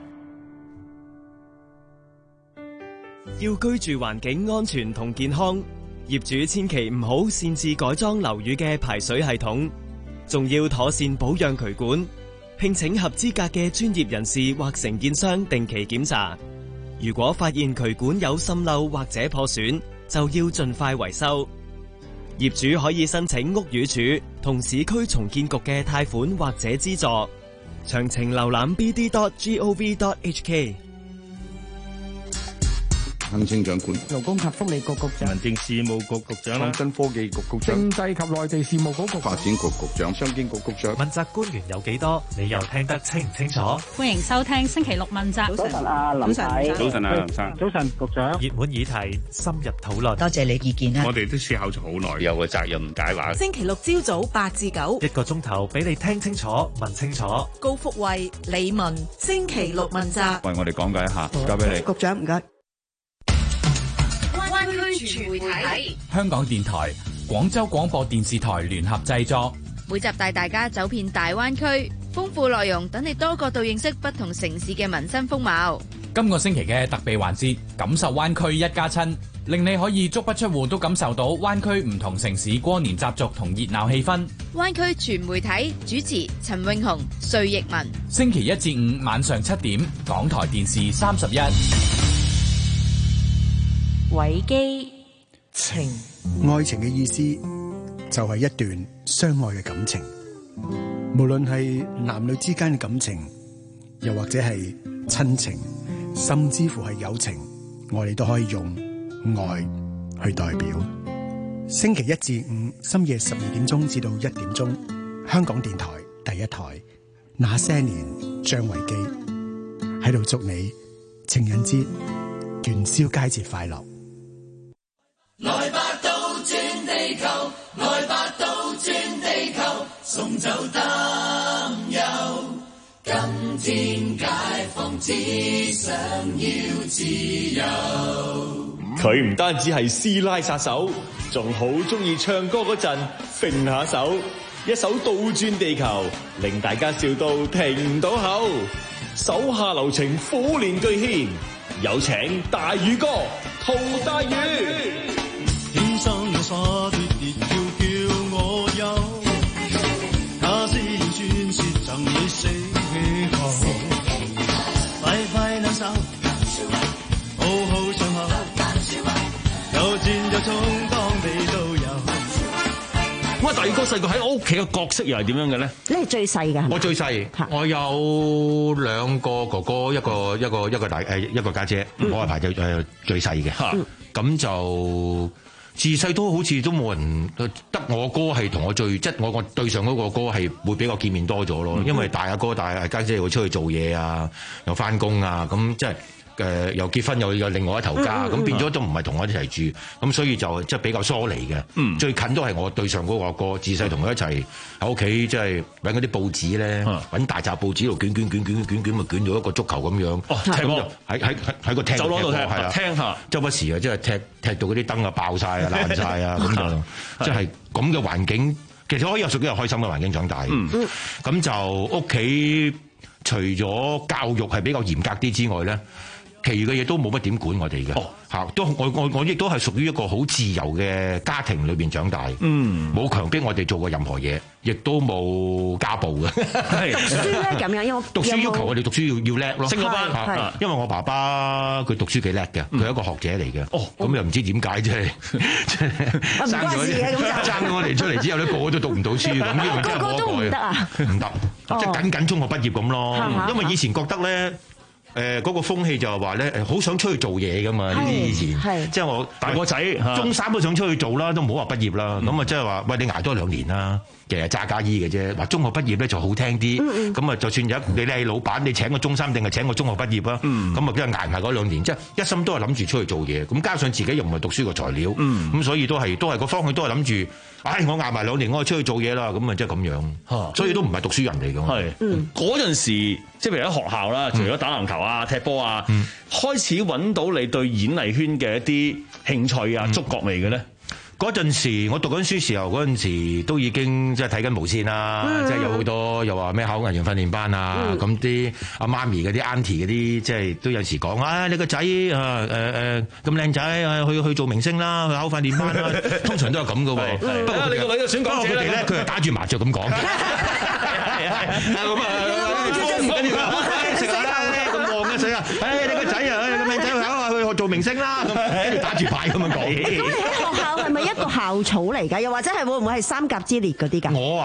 要居住環境安全同健康，業主千祈唔好擅自改裝樓宇嘅排水系統，仲要妥善保養渠管，聘請合資格嘅專業人士或承建商定期檢查。如果發現渠管有滲漏或者破損，就要盡快維修。業主可以申請屋宇署同市區重建局嘅貸款或者資助，詳情瀏覽 b d dot gov dot h k。 行政長官、 勞工及福利局局長、 民政事務局局長、 創新科技局局長、 政制及內地事務局局長、 發展局局長、商經局局長。 問責官員有幾多？你又聽得清唔清楚？ 歡迎收聽星期六問責。 早晨啊，林太。 早晨啊，林生。 早晨，局長。 熱門議題，深入討論。 多謝你意見啊！ 我哋都思考咗好耐，有個責任解話。 星期六朝早八至九， 一個鐘頭俾你聽清楚、問清楚。 高福慧、李文，星期六問責。 為我哋講解一下，交俾你。 局長唔該。 灣區全媒體， 香港電台、廣州廣播電視台聯合製作， 每集帶大家走遍大灣區，豐富內容，等你多角度認識不同城市嘅民生風貌。 今個星期嘅特備環節，感受灣區一家親，令你可以足不出戶都感受到灣區唔同城市過年習俗同熱鬧氣氛。 灣區全媒體主持陳永雄、瑞奕文， 星期一至五晚上七點，港台電視三十一。 維基情， 愛情嘅意思就係一段相愛嘅感情，無論係男女之間嘅感情，又或者係親情，甚至乎係友情，我哋都可以用愛去代表。星期一至五深夜十二點鐘至到一點鐘，香港電台第一台，那些年張維基喺度祝你情人節元宵佳節快樂。 來吧倒轉地球，來吧倒轉地球，送走擔憂。今天解放，只想要自由。 佢唔單止係師奶殺手，仲好中意唱歌嗰陣揈下手，一首倒轉地球，令大家笑到停唔到口。手下留情，苦練巨獻，有請大宇哥陶大宇。 天生我灑脱，亦要叫我有，那是傳說贈你死氣候，快快兩手，好好上口，有戰有衝，當地都有。 哇！大宇哥細個喺我屋企嘅角色又係點樣嘅咧？ 你係最細㗎， 我最細，我有兩個哥哥，一個一個一個大誒一個家姐，嗯、我係排最誒最細嘅。咁、嗯、就自細都好似都冇人，得我哥係同我最，即係我我對上嗰個哥係會比較見面多咗咯。嗯、因為大阿哥大阿家姐又會出去做嘢啊，又翻工啊，咁即係。誒、呃、又結婚又有另外一頭家，咁、嗯嗯、變咗都唔係同我一齊住，咁所以就即係比較疏離嘅。嗯、最近都係我對上嗰個哥，自細同佢一齊喺屋企，即係揾嗰啲報紙咧，揾、嗯、大紮報紙度捲捲捲捲捲捲，咪捲咗一個足球咁樣。哦，踢波喺喺喺個廳度踢，係啊，聽下周不時啊，即係踢踢到嗰啲燈啊爆晒啊爛晒啊，咁就即係咁嘅環境。其實可以有屬於有開心嘅環境長大。嗯，咁就屋企除咗教育係比較嚴格啲之外咧，其餘嘅嘢都冇乜點管我哋嘅，嚇、哦、都我我我亦都係屬於一個好自由嘅家庭裏邊長大，嗯，冇強迫我哋做過任何嘢，亦都冇家暴嘅。 讀書咧咁樣，因為讀書要求我哋讀書要要叻咯，升個班嚇。因為我爸爸佢讀書幾叻嘅，佢係一個學者嚟嘅。哦，咁又唔知點解即係生咗生咗我哋出嚟之後咧，個個都讀唔到書，咁呢個真係冇得改。唔得啊？唔得，即係僅僅中學畢業咁咯。因為以前覺得咧。誒嗰、呃那個風氣就係話咧，誒好想出去做嘢噶嘛？呢啲以前，即係我大個仔，中三都想出去做啦，都唔好話畢業啦。咁啊、嗯，即係話喂，你捱多兩年啦，其實揸家衣嘅啫。話中學畢業咧就好聽啲，咁啊、嗯，就算有你係老闆，你請個中三定係請個中學畢業啊？咁啊、嗯，即係捱埋嗰兩年，即係一心都係諗住出去做嘢。咁加上自己又唔係讀書個材料，咁、嗯、所以都係都係個方向都係諗住，唉、哎，我捱埋兩年，我出去做嘢啦。咁啊，即係咁樣，所以都唔係讀書人嚟㗎。係嗰陣時。即係譬如喺學校啦，除咗打籃球啊、踢波啊，嗯、開始揾到你對演藝圈嘅一啲興趣啊、觸覺未嘅咧？嗰陣時，我讀緊書時候，嗰陣時都已經即係睇緊無線啦，嗯、即係有好多又話咩考藝員訓練班啊，咁啲阿媽咪嗰啲 auntie 嗰啲，即係都有時講啊，你個仔啊誒誒咁靚仔，去去做明星啦，去考訓練班啦，通常都係咁嘅喎。不過你個女嘅選港姐咧，佢哋咧佢係打住麻雀咁講。係係咁啊！唔緊要啊，食下啦，咁旺嘅水啊！誒，你個仔啊，咁靚仔去考啊，去做明星啦，咁跟住打住牌咁樣講。 咁你喺學校係咪一個校草嚟㗎？又或者係會唔會係三甲之列嗰啲㗎？ 我啊，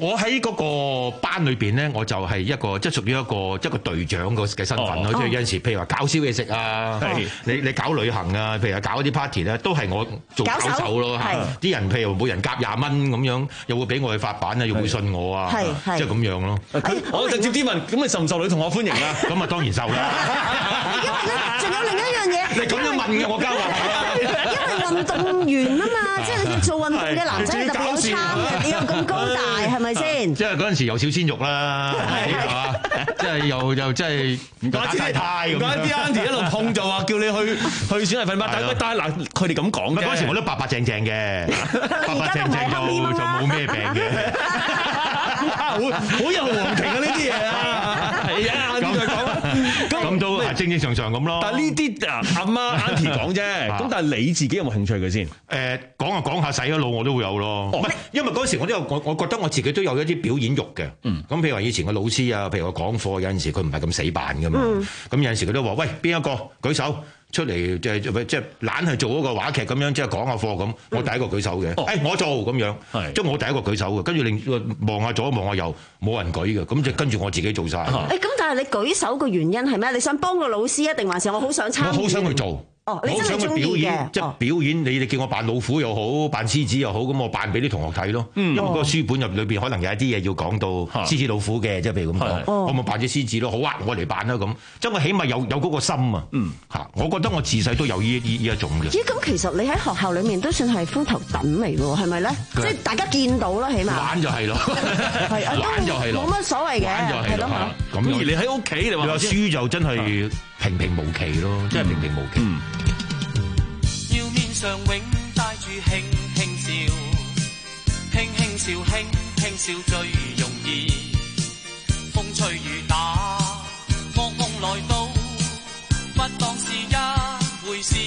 我喺嗰個班裏邊咧，我就係一個即係屬於一個一個隊長個嘅身份咯。即係有陣時，譬如話搞燒嘢食啊，你你搞旅行啊，譬如話搞啲 party 咧，都係我做搞手咯嚇。啲人譬如每人夾廿蚊咁樣，又會俾我去發版啊，又會信我啊，即係咁樣咯。 我直接啲問，咁你受唔受女同學歡迎啊？ 咁啊當然受啦。 因為咧，仲有另一樣嘢。 你咁樣問嘅，我交話係啊。 因為運動員啊嘛，即係做運動嘅男仔特別有撐嘅，你又咁高大，係咪先？ 即係嗰陣時有小鮮肉啦，係嘛？即係又又即係打太太咁。 啲 Auntie 一路碰就話叫你去去選藝訓班，但係但係嗱，佢哋咁講嘅。 嗰陣時我都白白淨淨嘅，白白淨淨就就冇咩病嘅。 好好有黃庭啊！呢啲嘢啊，係啊，咁再講啊， 咁都係正正常常咁咯。 但係呢啲啊，阿媽 Auntie 講啫。咁但係你自己有冇興趣嘅先？ 誒，講下講下洗咗腦我都會有咯。唔係，因為嗰時我都有我我覺得我自己都有一啲表演欲嘅。嗯。咁譬如話以前個老師啊，譬如我講課有陣時佢唔係咁死板㗎嘛。嗯。咁有陣時佢都話：喂，邊一個舉手？出嚟即係即係懶係做嗰個話劇咁樣，即係講下課咁。我第一個舉手嘅，誒、哦哎、我做咁樣，即係我第一個舉手嘅。跟住另望下左望下右，冇人舉嘅，咁就跟住我自己做晒。誒咁、 欸，但係你舉手嘅原因係咩？你想幫個老師啊，定還是我好想參與？ 我好想去做。 哦，你真係中意嘅， 我想去表演，即係表演。你哋叫我扮老虎又好，扮獅子又好，咁我扮俾啲同學睇咯。因為嗰個書本入裏邊可能有一啲嘢要講到獅子老虎嘅，即係譬如咁講，我咪扮隻獅子咯。好啊，我嚟扮啦咁。即係我起碼有有嗰個心啊。嗯，嚇，我覺得我自細都有呢呢呢一種嘅。 咦，咁其實你喺學校裡面都算係風頭躉嚟喎，係咪咧？即係大家見到啦，起碼玩就係咯， 係啊， 玩就係咯， 冇乜所謂嘅，係咯嚇。 咁而你喺屋企，你話書就真係平平無奇咯，真係平平無奇。 要面上永帶住輕輕笑，輕輕笑，輕輕笑最容易。風吹雨打，噩夢來到，不當是一回事。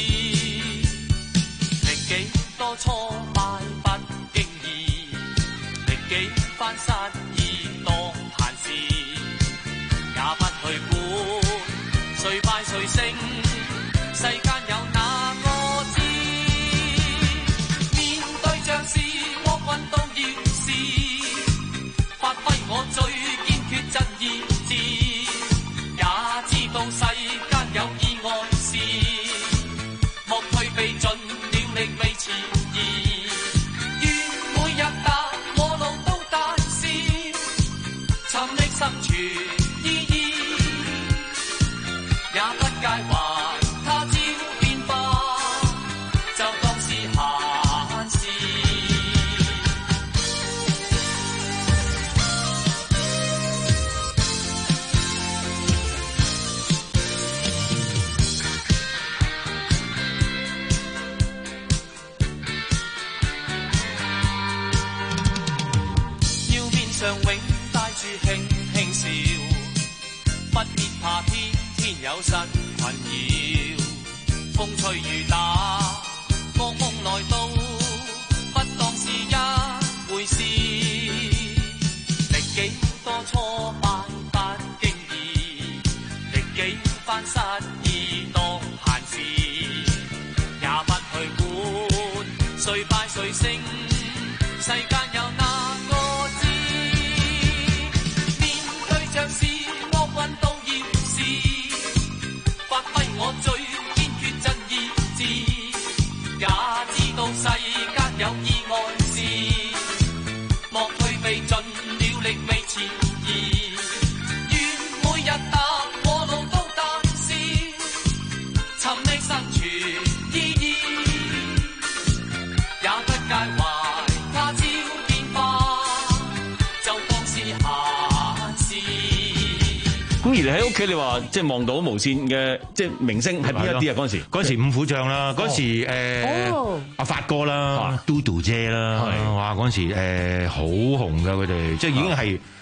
歷幾多挫敗不經意，歷幾番失意當閒事，也不去管誰敗誰勝，世間有哪個知？面對像是惡運到要試，發揮我最堅決真意志，也知道世間有意外事，莫退避盡了力未遲疑，願每日踏我路都大事，尋覓生存意義，也不介懷。永帶住輕輕笑，不必怕天天有失困擾，風吹雨打，噩夢來到，不當是一回事。歷幾多挫敗不經意，歷幾番失意當閒事，也不去管誰敗誰勝，世間有哪個知？像是惡運到要試，發揮我最堅決真意志，也知道世間有意外事，莫退避盡了力未遲疑，願每日踏過路都大事，尋覓生存意義，也不介懷他朝變化，就當是咁而你喺屋企，你話即係望到無線嘅即係明星係邊一啲啊？嗰陣時， 嗰陣時五虎將啦，嗰陣時誒阿發哥啦，嘟嘟姐啦，哇！嗰陣時誒好紅㗎佢哋，即係已經係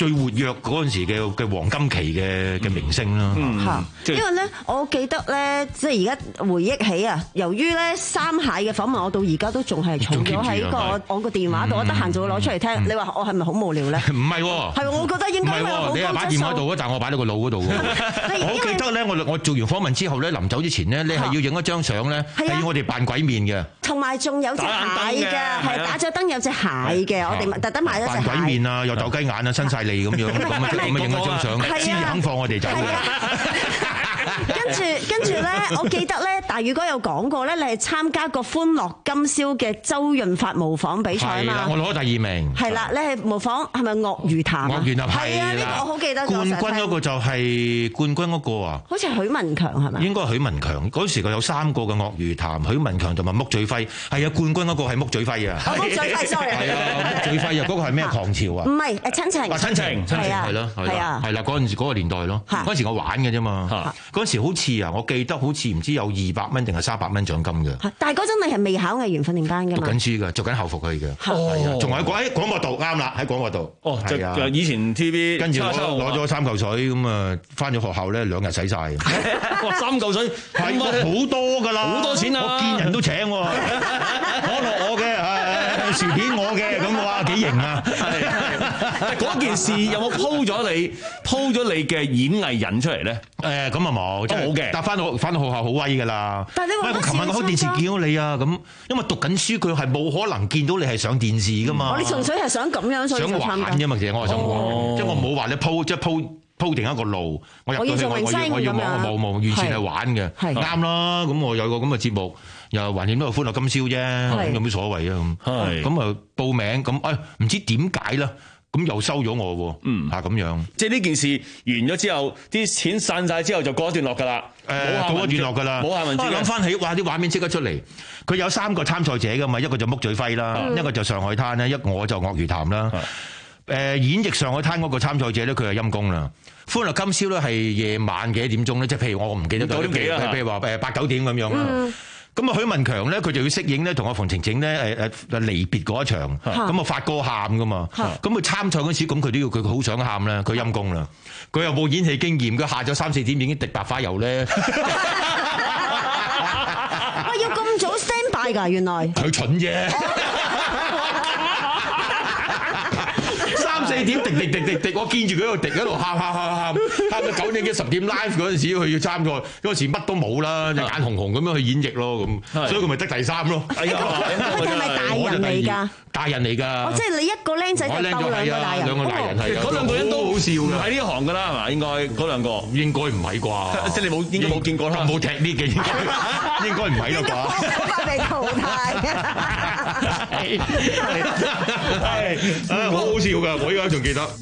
最活躍嗰陣時嘅嘅黃金期嘅嘅明星啦。 嚇，因為咧，我記得咧，即係而家回憶起啊，由於咧三蟹嘅訪問，我到而家都仲係儲咗喺個我個電話度，我得閒就會攞出嚟聽。你話我係咪好無聊咧？ 唔係喎， 係我覺得應該係好高質素。 你係擺電話度，但係我擺喺個腦嗰度。我記得咧，我我做完訪問之後咧，臨走之前咧，你係要影一張相咧，係要我哋扮鬼面嘅。 同埋仲有隻蟹嘅，係打咗燈有隻蟹嘅，我哋特登買咗隻蟹。 扮鬼面啊，又鬥雞眼啊，伸晒脷咁樣，咁啊咁啊影一張相，先至肯放我哋走嘅。 跟住跟住咧，我記得咧，大宇哥有講過咧，你係參加過《歡樂今宵》嘅周潤發模仿比賽啊嘛。 我攞第二名。係啦， 你係模仿係咪鱷魚潭？ 鱷魚潭係啊，呢個我好記得。 冠軍嗰個就係冠軍嗰個啊。好似係許文強係咪？ 應該係許文強。嗰時佢有三個嘅鱷魚潭，許文強同埋穆嘴輝。係啊，冠軍嗰個係穆嘴輝啊。 穆嘴輝 sorry。 係啊，穆嘴輝啊，嗰個係咩狂潮啊？ 唔係誒親情。 啊親情，親情係咯，係啊，係啦，嗰陣時嗰個年代咯。嗰陣時我玩嘅啫嘛。嗰陣時好似啊，我記得好似唔知有二百蚊定係三百蚊獎金嘅。 但係嗰陣你係未考藝員訓練班㗎嘛？ 讀緊書㗎，做緊校服去嘅。係啊，仲喺廣喺廣播道啱啦，喺廣播道。 哦，係啊，以前 T V B 跟住攞攞咗三嚿水咁啊，翻咗學校咧兩日使晒。 哇，三嚿水係好多㗎啦， 好多錢啊！ 我見人都請喎，可樂我嘅，薯片我嘅，咁哇幾型啊！ 嗰件事有冇鋪咗你鋪咗你嘅演藝人出嚟咧？ 誒咁啊冇，真係冇嘅。但翻到翻到學校好威㗎啦。 但係你話我琴晚我開電視見到你啊，咁因為讀緊書，佢係冇可能見到你係上電視㗎嘛。 我哋純粹係想咁樣，所以想玩啫嘛，其實我係想玩，即係我冇話你鋪即係鋪鋪定一個路，我入到去我我要我冇冇完全係玩嘅，啱啦。咁我有個咁嘅節目，又橫掂都係歡樂今宵啫，有咩所謂啊？咁咁啊報名咁，誒唔知點解啦？咁又收咗我喎，嗯嚇咁樣， 即係呢件事完咗之後，啲錢散晒之後就過一段落㗎啦， 誒過一段落㗎啦， 冇下文字。 我諗翻起，哇啲畫面即刻出嚟，佢有三個參賽者㗎嘛，一個就穆嘴輝啦，嗯、一個就上海灘啦，一我就鱷魚潭啦。誒、嗯、演繹上海灘嗰個參賽者咧，佢係陰公啦。歡樂今宵咧係夜晚幾點鐘咧？即係譬如我唔記得咗，譬如話誒八九點咁樣啦。嗯咁啊，許文強咧，佢就要適應咧，同阿馮晴晴咧，誒誒離別嗰一場，咁啊發歌喊噶嘛，咁佢參賽嗰時，咁佢都要佢好想喊啦，佢陰公啦，佢又冇演戲經驗，佢下咗三四點已經滴白花油咧， 哇！要咁早 stand by 㗎，原來佢蠢啫。四點滴滴滴滴滴，我見住佢喺度滴喺度喊喊喊喊，喊到九點幾十點 live 嗰陣時，佢要參賽嗰陣時乜都冇啦，就眼紅紅咁樣去演繹咯，咁所以佢咪得第三咯。 哎呀，佢係咪大人嚟㗎？ 大人嚟㗎。 哦，即係你一個僆仔就鬥兩個大人。 兩個大人係。 嗰兩個人都好笑㗎。喺呢行㗎啦，係嘛？應該嗰兩個應該唔係啩？即係你冇應該冇見過啦。冇踢呢嘅應該應該唔係啦啩？ 快被淘汰係係好好笑㗎，我依家仲記得。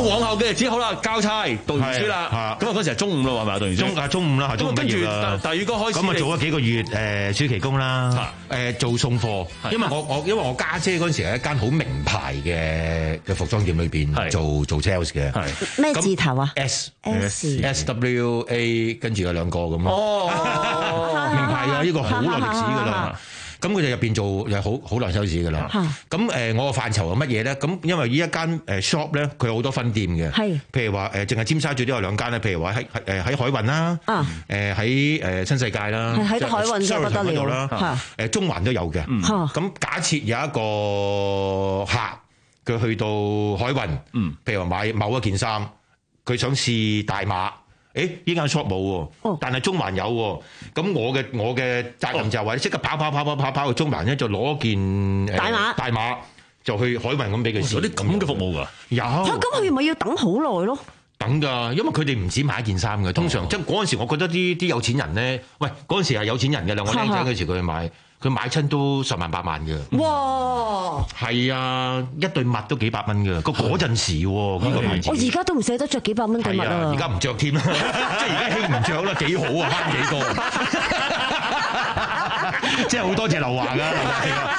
往後嘅日子好啦，交差讀完書啦，咁啊嗰時係中午咯，係咪讀完書？ 中啊中午啦，中午跟住畢業啦。 第二個開始， 咁啊做咗幾個月誒暑期工啦，誒做送貨，因為我我因為我家姐嗰陣時喺一間好名牌嘅嘅服裝店裏邊做做 sales 嘅， 咩字頭啊 ？S S S W A 跟住有兩個咁咯。 哦， 名牌㗎，呢個好耐歷史㗎啦。咁佢哋入邊做又好好耐收市㗎啦。咁誒，我個範疇係乜嘢咧？咁因為呢一間誒 shop 咧，佢有好多分店嘅。係。譬如話誒，淨係尖沙咀都有兩間咧。譬如話喺誒喺海運啦，誒喺誒新世界啦， 喺海運真係不得了啦。誒中環都有嘅。咁假設有一個客佢去到海運，譬如話買某一件衫，佢想試大碼。誒依間 shop 冇喎，但係中環有喎。咁我嘅我嘅責任就係話，即刻跑跑跑跑跑跑去中環咧，就攞件大碼大碼就去海運咁俾佢試。有啲咁嘅服務㗎？有。 嚇！咁佢咪要等好耐咯？ 等㗎，因為佢哋唔止買一件衫嘅。通常即係嗰陣時，我覺得啲啲有錢人咧，喂嗰陣時係有錢人嘅啦。我僆仔嗰時佢去買。佢買親都十萬八萬嘅， 哇！ 係啊，一對襪都幾百蚊嘅，個嗰陣時喎，呢個牌子。 我而家都唔捨得着幾百蚊對襪啊！ 而家唔着添啦，即係而家興唔着啦，幾好啊，慳幾多，即係好多謝劉華㗎，劉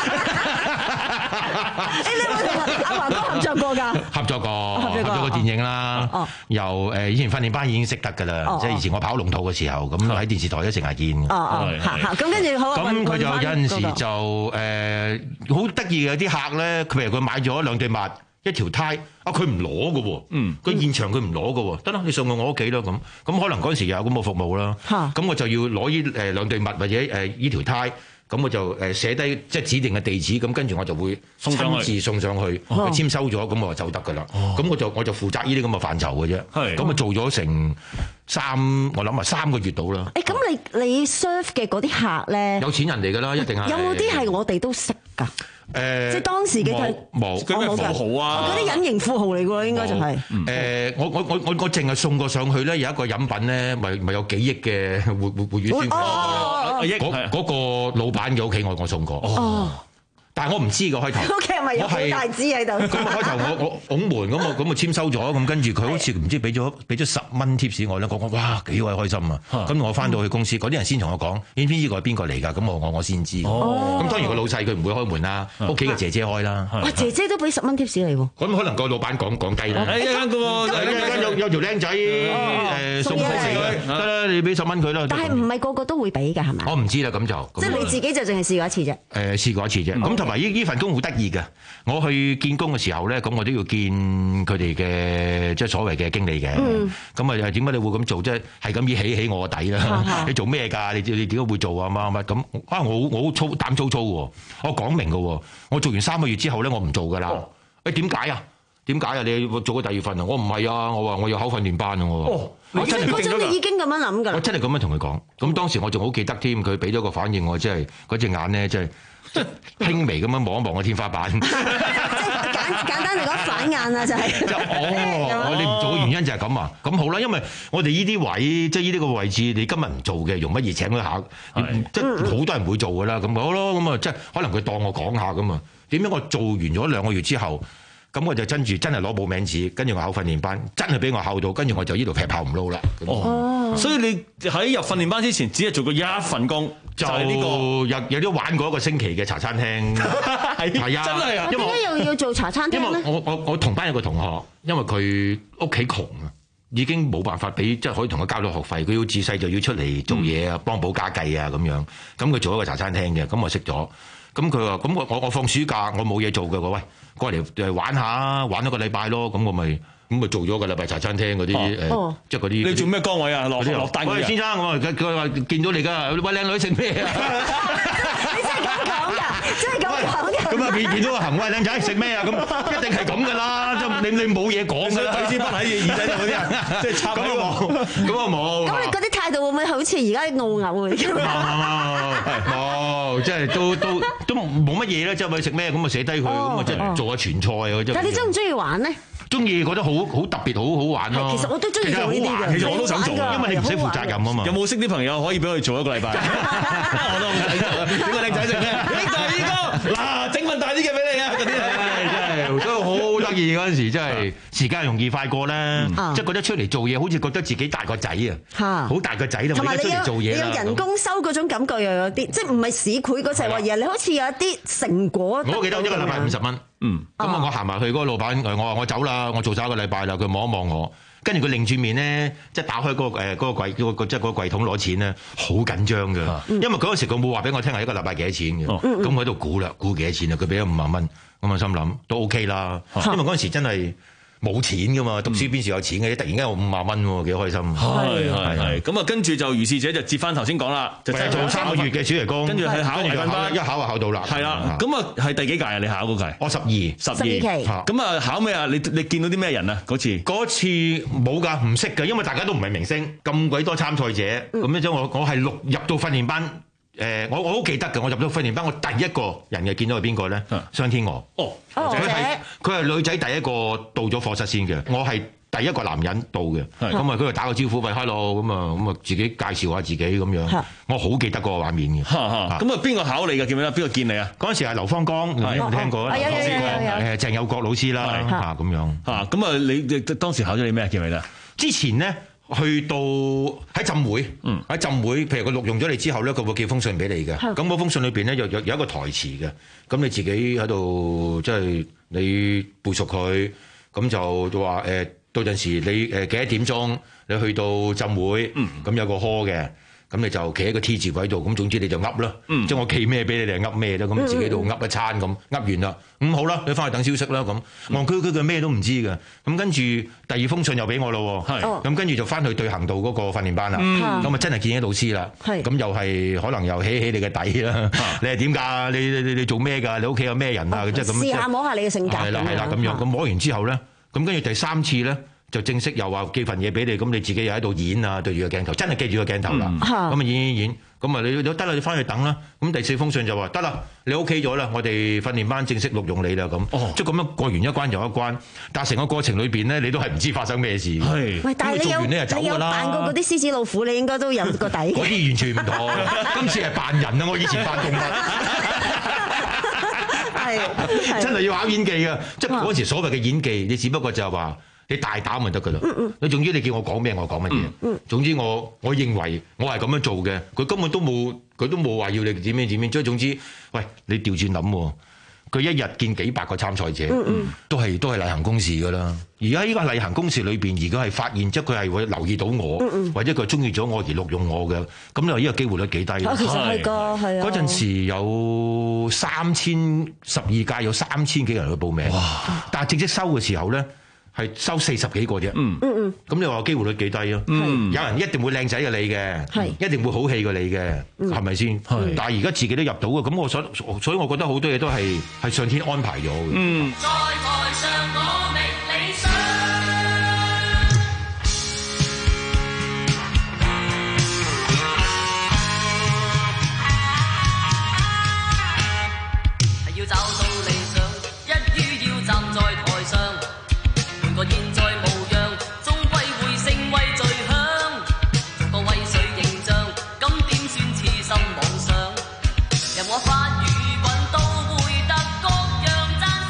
華。 誒，你有冇同阿華哥合作過㗎？ 合作過，合作過電影啦。由誒以前訓練班已經識得㗎啦，即係以前我跑龍套嘅時候，咁喺電視台都成日見。 哦哦，咁跟住好。 咁佢就有陣時就誒好得意嘅啲客咧，譬如佢買咗兩對襪、一條呔，啊佢唔攞㗎喎，嗯，佢現場佢唔攞㗎喎，得啦，你送到我屋企啦咁，咁可能嗰陣時有咁嘅服務啦，咁我就要攞呢誒兩對襪或者誒呢條呔。咁我就誒寫低即係指定嘅地址，咁跟住我就會親自送上去，佢簽收咗，咁我就得㗎啦。咁我就我就負責呢啲咁嘅範疇嘅啫。咁啊做咗成三，我諗啊三個月到啦。 誒，咁你你 serve 嘅嗰啲客咧， 有錢人嚟㗎啦，一定係。 有冇啲係我哋都識㗎？ 誒， 即係當時嘅佢冇， 佢咩富豪啊？ 嗰啲隱形富豪嚟㗎，應該就係。 誒，我我我我我淨係送過上去咧，有一個飲品咧，咪咪有幾億嘅活活活魚鮮嗰嗰個老闆嘅屋企，我我送過。哦，但係我唔知個開頭。 屋企係咪有好大支喺度？ 咁開頭我我拱門咁我咁我簽收咗，咁跟住佢好似唔知俾咗俾咗十蚊貼士我咧，講講哇幾鬼開心啊！咁我翻到去公司，嗰啲人先同我講，呢邊呢個係邊個嚟㗎？咁我我我先知。哦，咁當然個老細佢唔會開門啦，屋企嘅姐姐開啦。 哇，姐姐都俾十蚊貼士你喎。 咁可能個老闆講講雞啦。係一間嘅喎，有有條僆仔誒送貨嚟嘅，得啦，你俾十蚊佢啦。 但係唔係個個都會俾㗎係咪？ 我唔知啦，咁就即係你自己就淨係試過一次啫。 誒試過一次啫，咁同埋呢呢份工好得意嘅。我去見工嘅時候咧，咁我都要見佢哋嘅即係所謂嘅經理嘅。咁啊點解你會咁做？即係係咁以起起我個底啦。你做咩㗎？你你點解會做啊？乜乜咁啊？我我好粗膽粗粗喎，我講明嘅喎。我做完三個月之後咧，我唔做㗎啦。誒點解啊？點解啊？你做咗第二份啊？我唔係啊！我話我要考訓練班啊！我話我真係嗰陣你已經咁樣諗㗎啦。 我真係咁樣同佢講。咁當時我仲好記得添，佢俾咗個反應我，即係嗰隻眼咧，即係。即係輕微咁樣望一望個天花板，即係簡簡單嚟講反眼啊，就係。 就哦，我哋唔做嘅原因就係咁啊，咁好啦，因為我哋呢啲位，即係呢啲個位置，你今日唔做嘅，用乜嘢請佢下？即係好多人會做㗎啦，咁好咯，咁啊，即係可能佢當我講下㗎嘛。點解我做完咗兩個月之後？咁我就跟住真係攞報名紙，跟住我考訓練班，真係俾我考到，跟住我就呢度劈炮唔撈啦。 哦，所以你喺入訓練班之前，只係做過一份工， 就係呢個有有啲玩過一個星期嘅茶餐廳，係啊， 真係啊！點解又要做茶餐廳咧？ 因為我我我同班有個同學，因為佢屋企窮啊，已經冇辦法俾即係可以同佢交到學費，佢要自細就要出嚟做嘢啊，幫補家計啊咁樣。咁佢做一個茶餐廳嘅，咁我識咗。咁佢話：咁我我我放暑假我冇嘢做嘅，喂，過嚟誒玩下，玩一個禮拜咯。咁我咪咁咪做咗個禮拜茶餐廳嗰啲誒，即係嗰啲。 你做咩崗位啊？落落單嘅。 喂，先生，我佢佢話見到你㗎，喂，靚女食咩啊？ 你真係咁講㗎，真係咁講嘅。 咁啊見見到個行，喂，靚仔食咩啊？咁一定係咁㗎啦，即係你你冇嘢講㗎啦。 睇先不喺耳仔度嗰啲啊，即係插喺冇，咁啊冇。 咁你嗰啲態度會唔會好似而家澳牛嚟㗎？ 冇，即係都都都冇乜嘢啦，即係去食咩咁啊寫低佢，咁啊即係做下傳菜啊。 但係你中唔中意玩咧？ 中意，覺得好好特別，好好玩咯。 其實我都中意做呢啲嘅， 其實我都想做， 因為你唔使負責任啊嘛。 有冇識啲朋友可以俾我哋做一個禮拜？我都好睇做。點解靚仔食咩？呢個呢個嗱，整份大啲嘅俾你啊！嗰啲係真係都好得生意嗰陣時，真係時間容易快過咧，即係覺得出嚟做嘢，好似覺得自己大個仔啊，好大個仔啦， 同埋你出嚟做嘢有你有人工收嗰種感覺又有啲，即係唔係市儈嗰隻話嘢，你好似有啲成果。 我記得一個禮拜五十蚊，嗯，咁啊我行埋去嗰個老闆，我話我走啦，我做晒一個禮拜啦，佢望一望我。跟住佢擰轉面咧，即係打開嗰個誒嗰個櫃嗰個即係嗰個櫃桶攞錢咧，好緊張㗎。因為嗰陣時佢冇話俾我聽係一個禮拜幾多錢嘅，咁我喺度估啦，估幾多錢啊？佢俾咗五萬蚊，咁我心諗都 OK 啦。因為嗰陣時真係冇錢㗎嘛，讀書邊時有錢嘅？突然間有五萬蚊喎，幾開心。 係係係。咁啊，跟住就如是者就接翻頭先講啦，就做三個月嘅暑期工，跟住去考維訓班，一考就考到啦。係啦，咁啊係第幾屆啊？你考嗰屆？我十二，十二期。咁啊考咩啊？你你見到啲咩人啊？嗰次嗰次冇㗎，唔識㗎，因為大家都唔係明星，咁鬼多參賽者，咁咧即係我我係錄入到訓練班。誒，我我好記得嘅，我入到訓練班，我第一個人嘅見到係邊個咧？商天娥。哦，佢係佢係女仔第一個到咗課室先嘅，我係第一個男人到嘅。咁啊，佢就打個招呼，喂 hello，咁啊，咁啊，自己介紹下自己咁樣。我好記得嗰個畫面嘅。咁啊，邊個考你嘅？記唔記得？邊個見你啊？嗰陣時係劉芳剛，有冇聽過啊？劉芳剛，誒，鄭有國老師啦，嚇咁樣。嚇，咁啊，你當時考咗你咩？記唔記得？之前咧。去到喺浸會，喺、嗯、浸會，譬如佢錄用咗你之後咧，佢會寄封信俾你嘅。咁嗰封信裏邊咧，有有有一個台詞嘅。咁你自己喺度，即係你背熟佢，咁就話誒，到陣時你誒幾多點鐘你去到浸會，咁、嗯、有個 hall 嘅。咁你就企喺個 T 字位度，咁總之你就噏啦，嗯、即係我企咩俾你哋噏咩啦，咁自己度噏一餐咁，噏完啦，咁好啦，你翻去等消息啦，咁我佢佢佢咩都唔知嘅，咁跟住第二封信又俾我咯，咁跟住就翻去對行道嗰個訓練班啦，咁啊真係見咗老師啦，咁又係可能又起起你嘅底啦，你係點㗎？你你你你做咩㗎？你屋企有咩人啊？即係咁試下摸下你嘅性格，係啦係啦咁樣，咁摸完之後咧，咁跟住第三次咧。就正式又話寄份嘢俾你，咁你自己又喺度演啊，對住個鏡頭，真係記住個鏡頭啦。咁啊、嗯、演演演，咁啊你得啦，你翻去等啦。咁第四封信就話得啦，你 OK 咗啦，我哋訓練班正式錄用你啦。咁，哦、即係咁樣過完一關又一關，但係成個過程裏邊咧，你都係唔知發生咩事。係，喂，但係你有你有扮過嗰啲獅子老虎，你應該都有個底。嗰啲完全唔同，今次係扮人啊！我以前扮動物。係，真係要考演技嘅，即係嗰時所謂嘅演技，你只不過就係話。你大膽咪得噶啦！你總之你叫我講咩，我講乜嘢。總之我我認為我係咁樣做嘅，佢根本都冇，佢都冇話要你點樣點樣。即係總之，喂，你調轉諗，佢一日見幾百個參賽者，都係都係例行公事噶啦。而家呢個例行公事裏邊，而家係發現即係佢係會留意到我，或者佢中意咗我而錄用我嘅。咁你話呢個機會率幾低？其實係個係啊。嗰陣時有三千十二屆，有三千幾人去報名，但係正式收嘅時候咧。係收四十幾個啫，嗯嗯嗯，咁你話機會率幾低啊？嗯，有人一定會靚仔過你嘅，係一定會好戲過你嘅，係咪先？係，但係而家自己都入到嘅，咁我所所以我覺得好多嘢都係係上天安排咗嘅。嗯。在台上我覓理想，係要找到理想，一於要站在台上。個現在模樣，終歸會成為最響。做個威水形象，咁點算痴心妄想？任我發語滾都會得各樣讚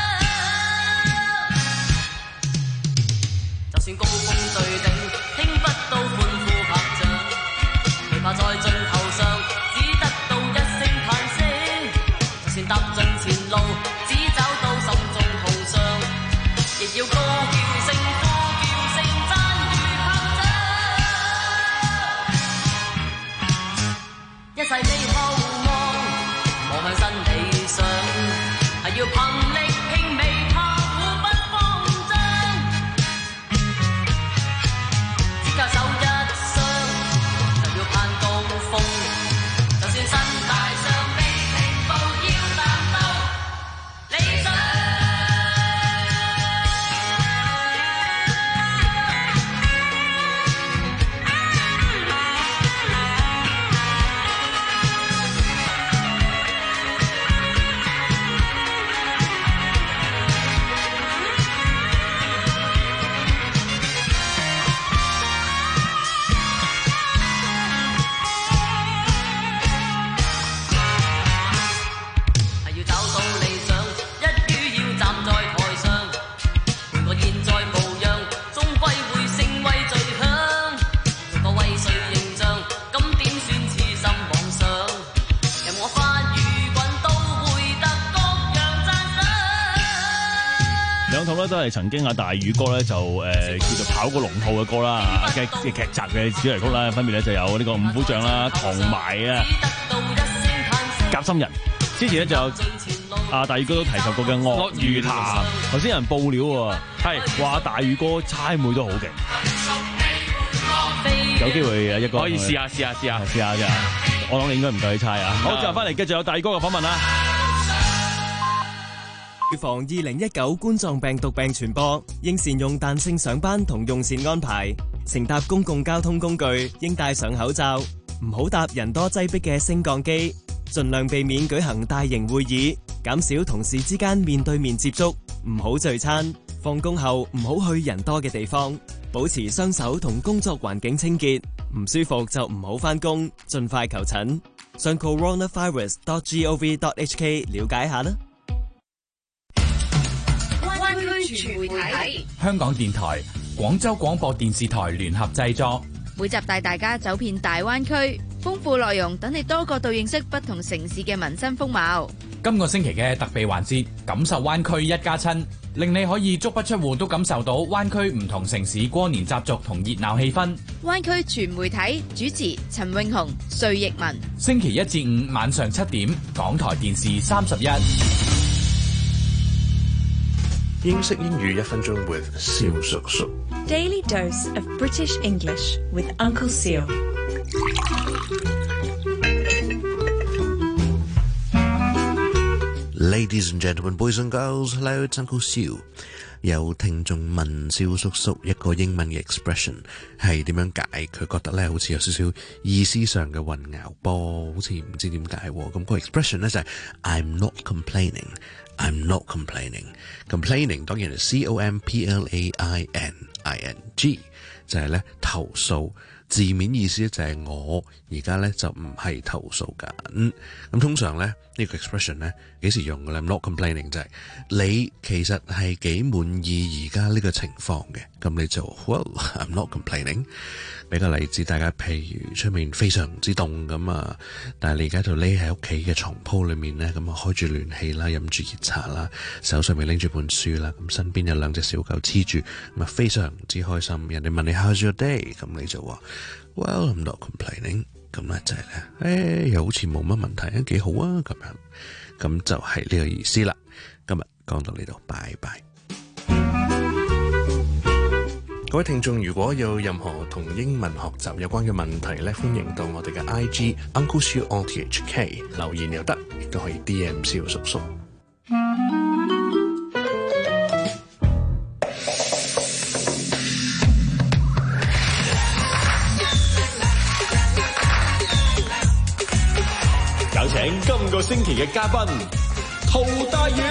賞。就算高峰對頂，聽不到歡呼拍掌，懼怕在盡頭上，只得到一聲嘆息。就算踏盡前路，只找到心中痛傷，亦要高。一世未後望，望向新理想，係要憑力拼未怕苦不慌張，只靠手一雙，就要攀高峰，就算身帶傷未停步，要達到理想。 兩套咧都係曾經阿大宇哥咧就誒、呃、叫做跑過龍套嘅歌啦嘅嘅劇集嘅主題曲啦，分別咧就有呢個五虎將啦，同埋啊夾心人。之前咧就有阿大宇哥都提及過嘅鱷魚潭。頭先有人報料喎，係話大宇哥猜妹都好勁，有機會啊一個可以試下試下試下試下啫。我諗你應該唔夠你猜啊！好，之後翻嚟繼續有大宇哥嘅訪問啦。 預防二零一九冠狀病毒病傳播，應善用彈性上班同用膳安排。乘搭公共交通工具應戴上口罩，唔好搭人多擠迫嘅升降機，盡量避免舉行大型會議，減少同事之間面對面接觸，唔好聚餐。放工後唔好去人多嘅地方，保持雙手同工作環境清潔。唔舒服就唔好返工，盡快求診。上 coronavirus dot gov dot hk 了解下啦。 灣區全媒體， 香港電台、廣州廣播電視台聯合製作， 每集帶大家走遍大灣區，豐富內容，等你多角度認識不同城市嘅民生風貌。 今個星期嘅特備環節，感受灣區一家親，令你可以足不出戶都感受到灣區唔同城市過年習俗同熱鬧氣氛。 灣區全媒體主持陳永雄、瑞奕文。 星期一至五晚上七點，港台電視三十一。 英式英語一分鐘 with 蕭叔叔。 Daily dose of British English with Uncle Seal。 Ladies and gentlemen, boys and girls, hello, it's Uncle Siu。有聽眾問蕭叔叔一個英文嘅 expression 係點樣解？佢覺得咧好似有少少意思上嘅混淆噃，好似唔知點解喎。咁個 expression 咧就係 I'm not complaining, I'm not complaining。complaining 當然係 C O M P L A I N I N G， 就係咧投訴。字面意思就係我而家咧就唔係投訴緊。咁通常咧呢個 expression 咧幾時用嘅咧 ？I'm not complaining 就係你其實係幾滿意而家呢個情況嘅，咁你就 Well I'm not complaining。俾個例子大家，譬如出面非常之凍咁啊，但係你而家就匿喺屋企嘅床鋪裏面咧，咁啊開住暖氣啦，飲住熱茶啦，手上面拎住本書啦，咁身邊有兩隻小狗黐住，咁啊非常之開心。人哋問你 How's your day？ 咁你就話 Well I'm not complaining。咁咧就係咧，誒又好似冇乜問題啊，幾好啊咁樣，咁就係呢個意思啦。今日講到呢度，拜拜。各位聽眾，如果有任何同英文學習有關嘅問題咧，歡迎到我哋嘅 I G Uncle Siu R T H K 留言又得，亦都可以 D M 蕭叔叔。 有請今個星期嘅嘉賓陶大宇。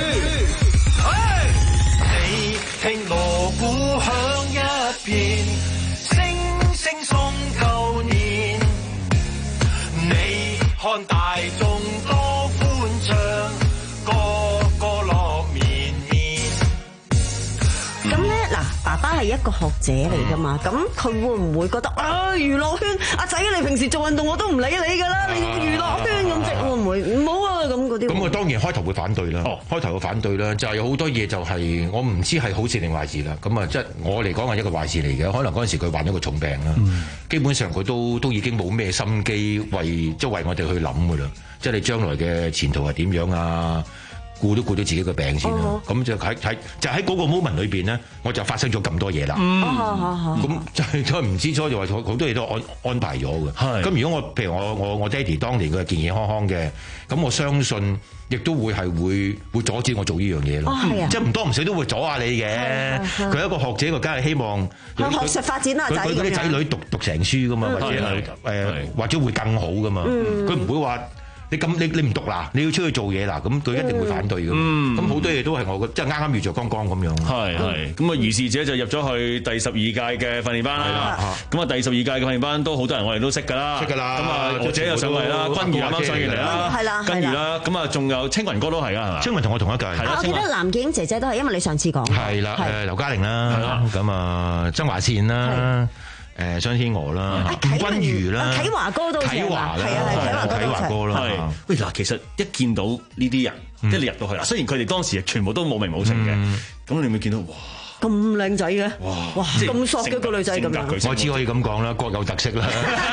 你聽鑼鼓響一片，聲聲送舊年。你看大眾多歡唱，個個樂綿綿。 咁咧嗱，爸爸係一個學者嚟噶嘛，咁佢會唔會覺得啊娛樂圈阿仔你平時做運動我都唔理你噶啦，你娛樂圈咁即會唔會唔好啊咁嗰啲？ 咁我當然開頭會反對啦，哦、開頭會反對啦，就係、是、有好多嘢就係、是、我唔知係好事定壞事啦。咁啊，即係我嚟講係一個壞事嚟嘅，可能嗰陣時佢患咗個重病啦，嗯、基本上佢都都已經冇咩心機為即係為我哋去諗噶啦，即係你將來嘅前途係點樣啊？顧都顧到自己個病先啦，咁、哦、就喺喺就喺嗰個 moment 裏邊咧，我就發生咗咁多嘢啦。咁、嗯、就係再唔知初就話好多嘢都安安排咗嘅。咁如果我譬如我我我爹哋當年佢健健康康嘅，咁我相信亦都會係會會阻止我做呢樣嘢咯。即係唔多唔少都會阻下你嘅。佢係一個學者，佢梗係希望向學術發展啦， 佢佢啲仔女讀讀成書噶嘛，或者係誒、呃、或者會更好噶嘛。佢、嗯、唔會話。你咁你你唔讀啦，你要出去做嘢啦，咁佢一定會反對噶。咁好、嗯、多嘢都係我覺得，即係啱啱遇着剛剛咁樣。係係。咁啊，於是者就入咗去第十二屆嘅訓練班啦。咁啊，第十二屆嘅訓練班都好多人我哋都識㗎啦。識㗎啦。咁啊，我姐又上嚟啦，君如啱啱上完嚟啦。係啦。跟住啦，咁啊，仲有青雲哥都係㗎，係嘛？青雲同我同一屆。係啦。我記得藍潔瑛姐姐都係，因為你上次講。係啦。誒，劉嘉玲啦。係啦。咁啊，曾華倩啦。誒張天娥啦，吳君如啦，啟華哥都係，係啊係啟華啟華哥啦。喂嗱，其實一見到呢啲人， 即係你入到去啦。雖然佢哋當時全部都冇名冇姓嘅，咁你咪見到哇咁靚仔嘅，哇咁索嘅個女仔咁樣。 我只可以咁講啦，各有特色啦。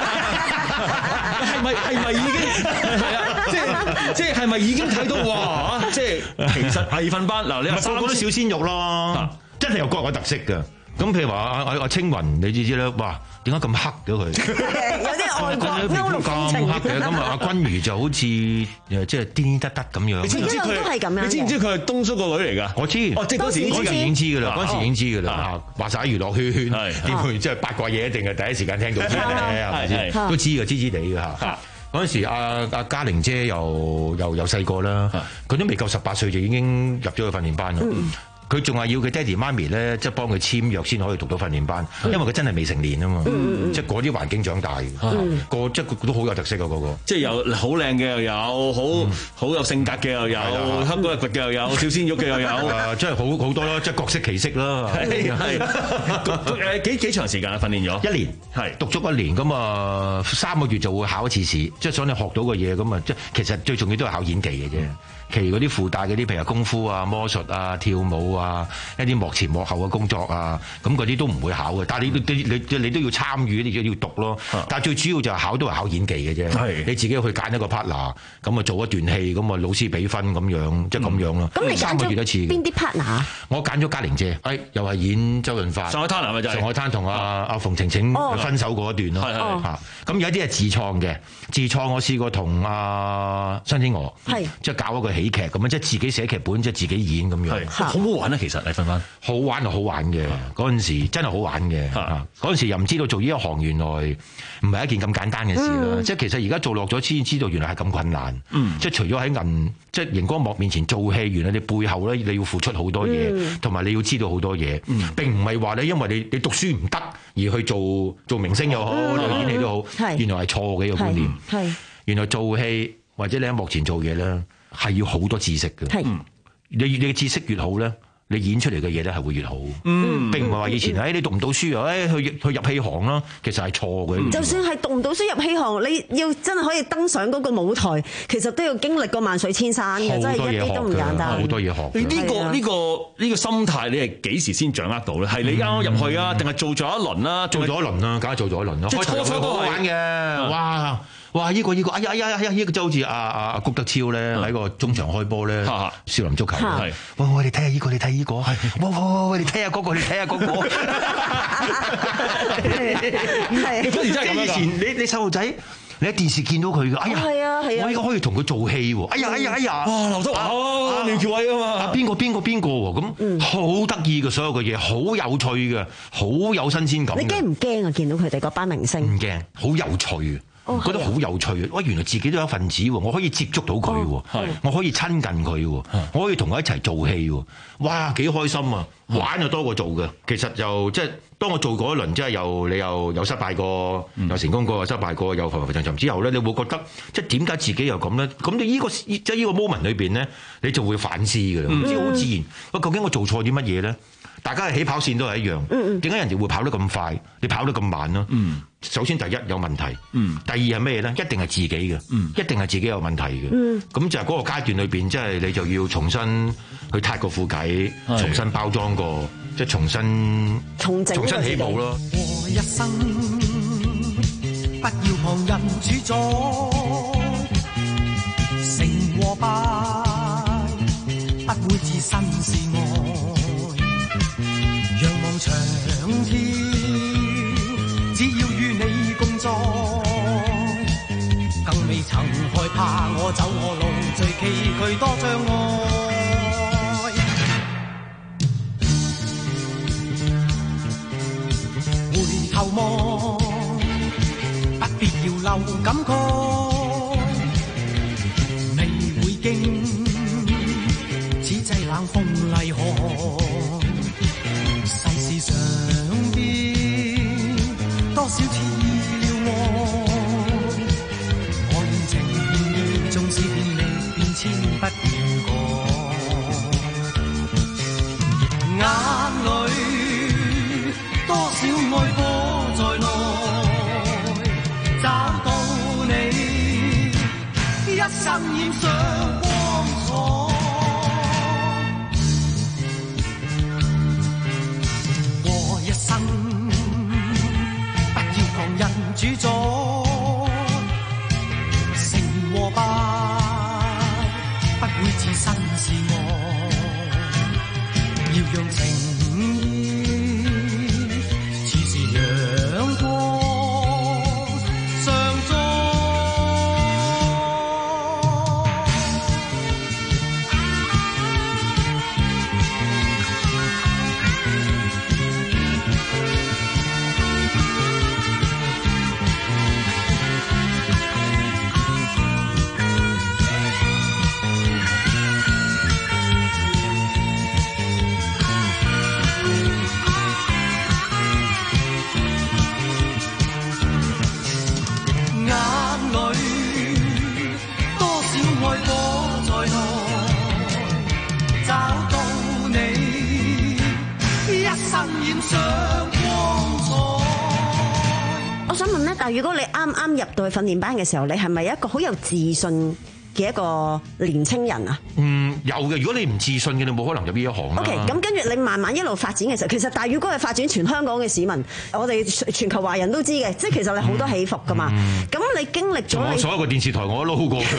係咪係咪已經係啊？即係即係係咪已經睇到哇？即係其實藝訓班嗱，你話個個都小鮮肉咯，真係有各有特色㗎。咁譬如話阿阿阿青雲，你知唔知咧？哇，點解咁黑嘅佢？ 有啲外國歐陸風情咁黑嘅，咁啊阿君如就好似誒即係癲得得咁樣。 你知唔知佢？你知唔知佢係東叔個女嚟㗎？ 我知， 哦，即係嗰時已經已經知㗎啦，嗰時已經知㗎啦。話晒娛樂圈，點會即係八卦嘢一定係第一時間聽到知咧？係咪先？都知㗎，知知地㗎嚇。嗰陣時，阿阿嘉玲姐又又又細個啦，佢都未夠十八歲就已經入咗去訓練班啦。佢仲係要佢爹哋媽咪咧，即係幫佢簽約先可以讀到訓練班，因為佢真係未成年啊嘛，即係嗰啲環境長大嘅，個即係都好有特色啊嗰個， 即係有好靚嘅又有，好好有性格嘅又有，黑嗰日嘅又有，小鮮肉嘅又有， 誒，即係好好多啦，即係各色其色啦。 係係誒幾幾長時間啊？訓練咗一年，係讀足一年咁啊，三個月就會考一次試，即係想你學到嘅嘢咁啊，即係其實最重要都係考演技嘅啫。其餘嗰啲附帶嗰啲，譬如功夫啊、魔術啊、跳舞啊，一啲幕前幕後嘅工作啊，咁嗰啲都唔會考嘅。但係你你你你都要參與，你要讀咯。但係最主要就係考都係考演技嘅啫。係你自己去揀一個 partner，咁啊做一段戲，咁啊老師俾分咁樣，即係咁樣咯。 咁你三個月一次。邊啲 partner？ 我揀咗嘉玲姐，誒又係演周潤發。 上海灘係咪就係？ 上海灘同阿阿馮晴晴分手嗰一段咯。係係嚇。咁有一啲係自創嘅，自創我試過同阿雙天鵝，即係搞一個喜劇咁樣，即係自己寫劇本，即係自己演咁樣。 好好玩啊！其實藝訓班好玩就好玩嘅，嗰陣時真係好玩嘅。嗰陣時又唔知道做呢一行原來唔係一件咁簡單嘅事啦。即係其實而家做落咗先知道原來係咁困難。即係除咗喺銀即係熒光幕面前做戲，原來你背後咧你要付出好多嘢，同埋你要知道好多嘢。並唔係話咧，因為你你讀書唔得而去做做明星又好，做演戲都好，原來係錯嘅一個觀念。係原來做戲或者你喺幕前做嘢咧，係要好多知識嘅。係你你嘅知識越好咧，你演出嚟嘅嘢咧係會越好。嗯，並唔係話以前誒你讀唔到書啊，誒去去入戲行啦，其實係錯嘅。 就算係讀唔到書入戲行，你要真係可以登上嗰個舞台，其實都要經歷過萬水千山嘅，真係一啲都唔簡單。 好多嘢學。 你呢個呢個呢個心態，你係幾時先掌握到咧？係你啱啱入去啊，定係做咗一輪啦？ 做咗一輪啦，梗係做咗一輪啦。 初初都好玩嘅，哇！哇！依、這個依、這個，哎呀哎呀哎呀！依、這個就好似阿阿阿谷德超咧喺個中場開波咧，少林足球。係，喂喂，你睇下依個，你睇依個，係，喂喂喂，你睇下嗰個，你睇下嗰個。係，嗰時真係咁樣。以前你你細路仔，你喺電視見到佢嘅，哎呀，係啊係啊，我依家可以同佢做戲喎。哎呀哎呀哎呀！ 哇，劉德華、苗僑偉啊嘛， 啊邊個邊個邊個喎？咁好得意嘅所有嘅嘢，好有趣嘅，好有新鮮感。 你驚唔驚啊？見到佢哋嗰班明星？ 唔驚，好有趣。哦、覺得好有趣，喂！原來自己都有一份子喎，我可以接觸到佢喎，哦、我可以親近佢喎，我可以同佢一齊做戲喎，哇！幾開心啊！玩就多過做嘅，其實就即係當我做過一輪，即係又你又有失敗過，嗯、又成功過，又失敗過，又浮浮沉沉之後咧，你會覺得即係點解自己又咁咧？咁你呢個即係呢個 moment 裏邊咧，你就會反思嘅，唔知好自然。喂，究竟我做錯啲乜嘢咧？大家嘅起跑線都係一樣，點解人哋會跑得咁快？你跑得咁慢咯？嗯、首先第一有問題，嗯、第二係咩咧？一定係自己嘅，嗯、一定係自己有問題嘅。咁、嗯、就係嗰個階段裏邊，即係你就要重新去撻個副偈，重新包裝過，即係重新重新起步咯。 過一生，不要旁人主宰，成和敗不會置身事外。仰望長天，只要與你共在，更未曾害怕我走我路，最崎嶇多障礙。回頭望，不必要留感慨，未會驚，此際冷風厲害。上邊多少次了愛，愛戀情意，縱使變力變遷不要改。眼裏多少愛火在內，找到你，一生染上光彩。 讓情意似是陽光上妝。 我想問咧，但係如果你啱啱入到去訓練班嘅時候，你係咪一個好有自信嘅一個年青人啊？ 嗯，有嘅。如果你唔自信嘅，你冇可能入呢一行啦。 OK， 咁跟住你慢慢一路發展嘅時候，其實大宇哥係發展全香港嘅市民，我哋全球華人都知嘅，即係其實你好多起伏噶嘛。咁、嗯、你經歷咗我所有個電視台我都撈過嘅。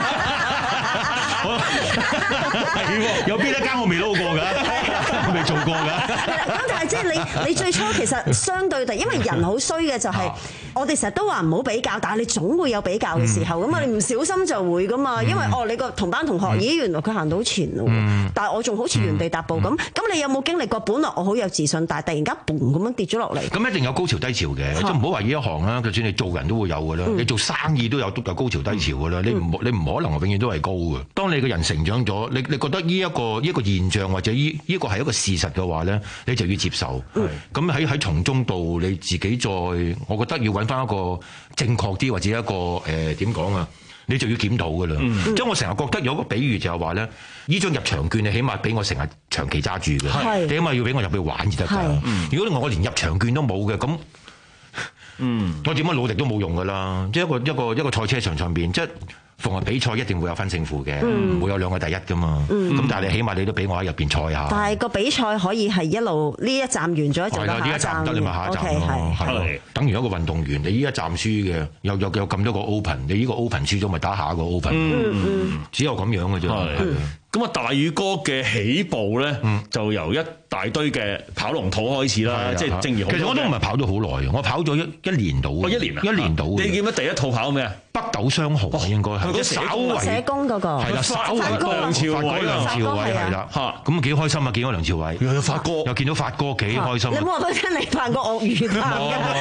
有邊一間我未撈過㗎？我未做過㗎。 咁但係即係你，你最初其實相對地，因為人好衰嘅就係、是，我哋成日都話唔好比較，但係你總會有比較嘅時候咁嘛，你唔小心就會㗎嘛。因為哦，你個同班同學，咦，原來佢行到前咯，但係我仲好似原地踏步咁。咁你有冇經歷過？本來我好有自信，但係突然間嘣咁樣跌咗落嚟。咁一定有高潮低潮嘅，即係唔好話呢一行啦。就算你做人都會有㗎啦，你做生意都有都有高潮低潮㗎啦。你唔你唔可能永遠都係高嘅。當你個人成長咗，你你覺得呢一個一個現象或者呢呢個係一個事實嘅話咧，你就要接受。咁喺喺從中度你自己再，我覺得要揾翻一個正確啲或者一個誒點講啊，你就要檢討㗎啦。即係、嗯、我成日覺得有一個比喻就係話咧，呢張入場券你起碼俾我成日長期揸住嘅，你起碼要俾我入去玩至得㗎。如果我連入場券都冇嘅，咁嗯，我點樣努力都冇用㗎啦。即係一個一個一個賽車場上邊，即係逢係比賽一定會有分勝負嘅，唔、嗯、會有兩個第一㗎嘛。咁、嗯、但係你起碼你都俾我喺入邊賽下。 但係個比賽可以係一路呢一站完咗就下一站。呢一站唔得你咪下一站咯。係、okay，等於一個運動員，你呢一站輸嘅，有有有咁多個 open， 你呢個 open 輸咗咪打下一個 open。嗯嗯、只有咁樣嘅啫。 咁啊，大宇哥嘅起步咧，嗯、就由一大堆嘅跑龍套開始啦。即係正如其實我都唔係跑咗好耐嘅，我跑咗一一年到。 哦，一年啊！ 一年到。 你記唔記得第一套跑咩啊？ 北斗雙雄啊，應該係。 佢社工社工嗰個。係啦， 稍微梁朝偉梁朝偉係啦。嚇！咁幾開心啊！見到梁朝偉。又有發哥。又見到發哥幾開心。 你冇話俾聽你犯過鱷魚㗎？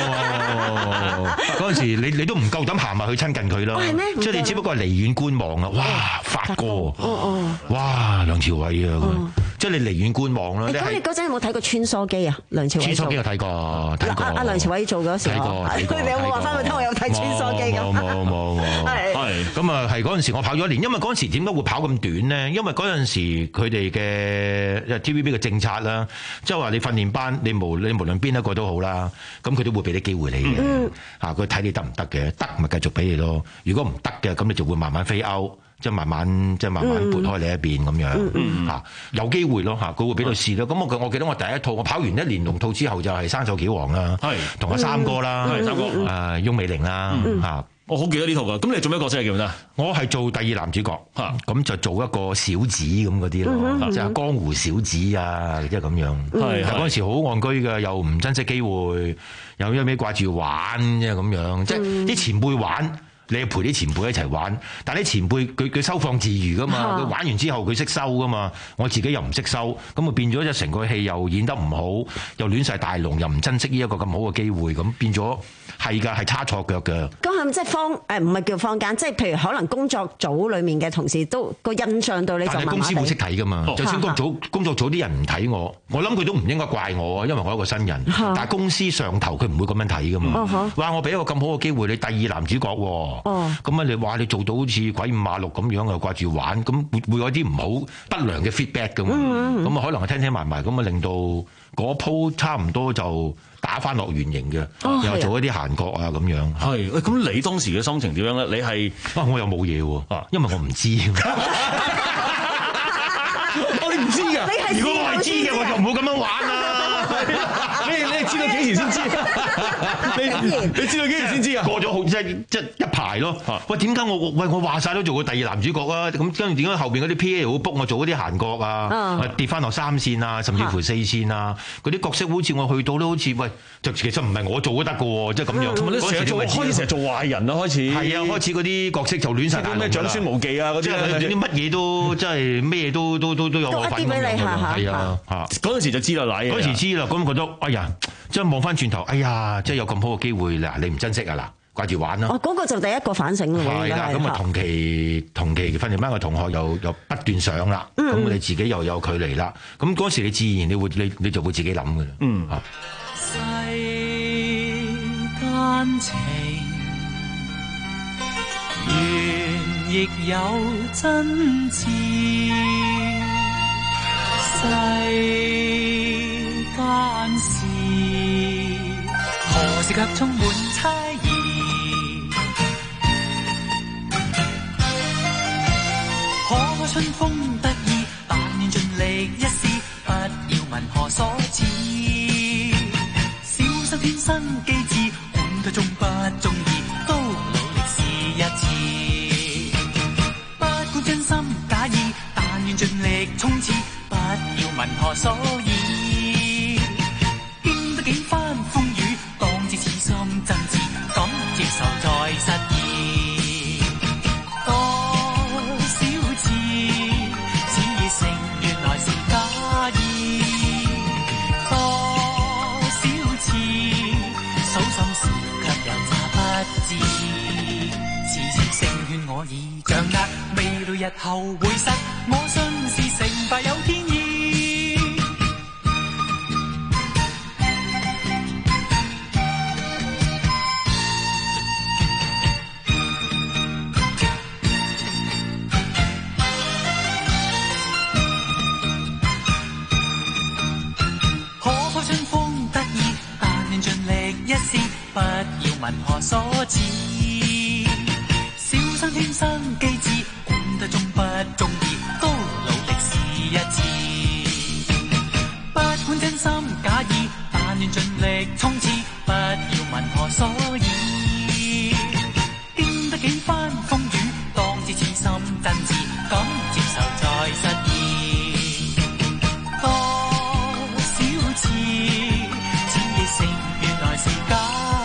嗰陣時你你都唔夠膽行埋去親近佢啦。即係你只不過係離遠觀望啊！哇，發哥。哦哦。哇，梁朝偉啊！即係你離遠觀望啦。 咁你嗰陣有冇睇過穿梭機啊？梁朝偉。 穿梭機有睇過，睇過。 阿梁朝偉做嗰時。睇過。你有冇話翻去聽我有睇穿梭機咁？ 冇冇冇冇。係。咁啊，係嗰陣時我跑咗一年，因為嗰陣時點解會跑咁短呢？因為嗰陣時佢哋嘅 T V B 嘅政策啦，即係話你訓練班，你無你無論邊一個都好啦，咁佢都會俾啲機會你嘅。嚇，佢睇你得唔得嘅，得咪繼續俾你咯。如果唔得嘅，咁你就會慢慢飛歐。即係慢慢，即係慢慢撥開你一邊咁樣嚇、嗯嗯，有機會咯嚇，佢會俾你試咯。咁我我記得我第一套，我跑完一年龍套之後就係生鏽棋王啦，同阿三哥啦，三哥誒翁美玲啦嚇。嗯嗯、 我好記得呢套㗎。咁你做咩角色啊？記唔記得？ 我係做第二男主角嚇，咁就做一個小子咁嗰啲咯，即係江湖小子啊，即係咁樣。係嗰陣時好戇居嘅，又唔珍惜機會，又一味掛住玩即係咁樣，即係啲前輩玩。你要陪啲前輩一齊玩，但係啲前輩佢佢收放自如噶嘛，佢玩完之後佢識收噶嘛，我自己又唔識收，咁啊變咗就成個戲又演得唔好，又亂晒大龍，又唔珍惜呢一個咁好嘅機會，咁變咗係㗎，係差錯腳嘅。 咁係咪即係坊誒唔係叫坊間，即係譬如可能工作組裡面嘅同事都個印象對你就麻麻地。但係公司會識睇㗎嘛，哦、就算工作組工作組啲人唔睇我，我諗佢都唔應該怪我啊，因為我係一個新人。但係公司上頭佢唔會咁樣睇㗎嘛。哇、哦！我俾一個咁好嘅機會你，第二男主角喎。哦，咁啊！你話你做到好似鬼五馬六咁樣又掛住玩，咁會會有啲唔好不良嘅 feedback 噶嘛？咁、嗯、啊，嗯、可能係聽聽埋埋，咁啊令到嗰鋪差唔多就打翻落原形嘅，哦、又做一啲閒角啊咁樣。 係，咁你當時嘅心情點樣咧？你係啊，我又冇嘢喎，因為我唔知。 我哋唔知㗎。 你如果我係知嘅，我就唔好咁樣玩啦。 你你知道幾幾時先知？你你知道幾時先知啊？ 過咗好即係即係一排咯。喂，點解我喂我話晒都做過第二男主角啊？咁跟住點解後邊嗰啲 P A 會 book 我做嗰啲閒角啊？跌翻落三線啊，甚至乎四線啊，嗰啲角色好似我去到都好似喂，就其實唔係我做都得嘅喎，即係咁樣。 同埋你成日做開始成日做壞人啦，開始。係啊，開始嗰啲角色就亂晒大龍啦。 咩長孫無忌啊嗰啲， 即係啲乜嘢都即係咩都都都都有我份咁樣。係啊，嚇嗰陣時就知啦，嗱嗰陣時知啦，咁覺得哎呀，即係望翻轉頭，哎呀，即係有咁好嘅機會嗱，你唔珍惜啊嗱，掛住玩啦。 哦，嗰個就第一個反省咯。 係啦，咁啊同期同期訓練班嘅同學又又不斷上啦，咁你自己又有距離啦，咁嗰時你自然你會你你就會自己諗㗎啦。嗯啊。 世間情，緣亦有真摯。世間事，何時卻充滿猜疑？可否春風得意，但願盡力一試，不要問何所指。小心天生機智，管佢中不中意，都努力試一次。不管真心假意，但願盡力衝刺。要問何所以？經得幾番風雨，當知此心真摯，敢接受再失意。多少次，只已成原來是假意。多少次，數心事卻又詐不知。事情勝券我已掌握，未來日後會失，我信是成敗有天意。不要問何所指，小生天生機智，管得中不中意，都努力試一次。不管真心假意，但願盡力衝刺，不要問何所以。經得幾番風雨，當知此心真摯，敢接受再失意。多少次，只已成原來是假。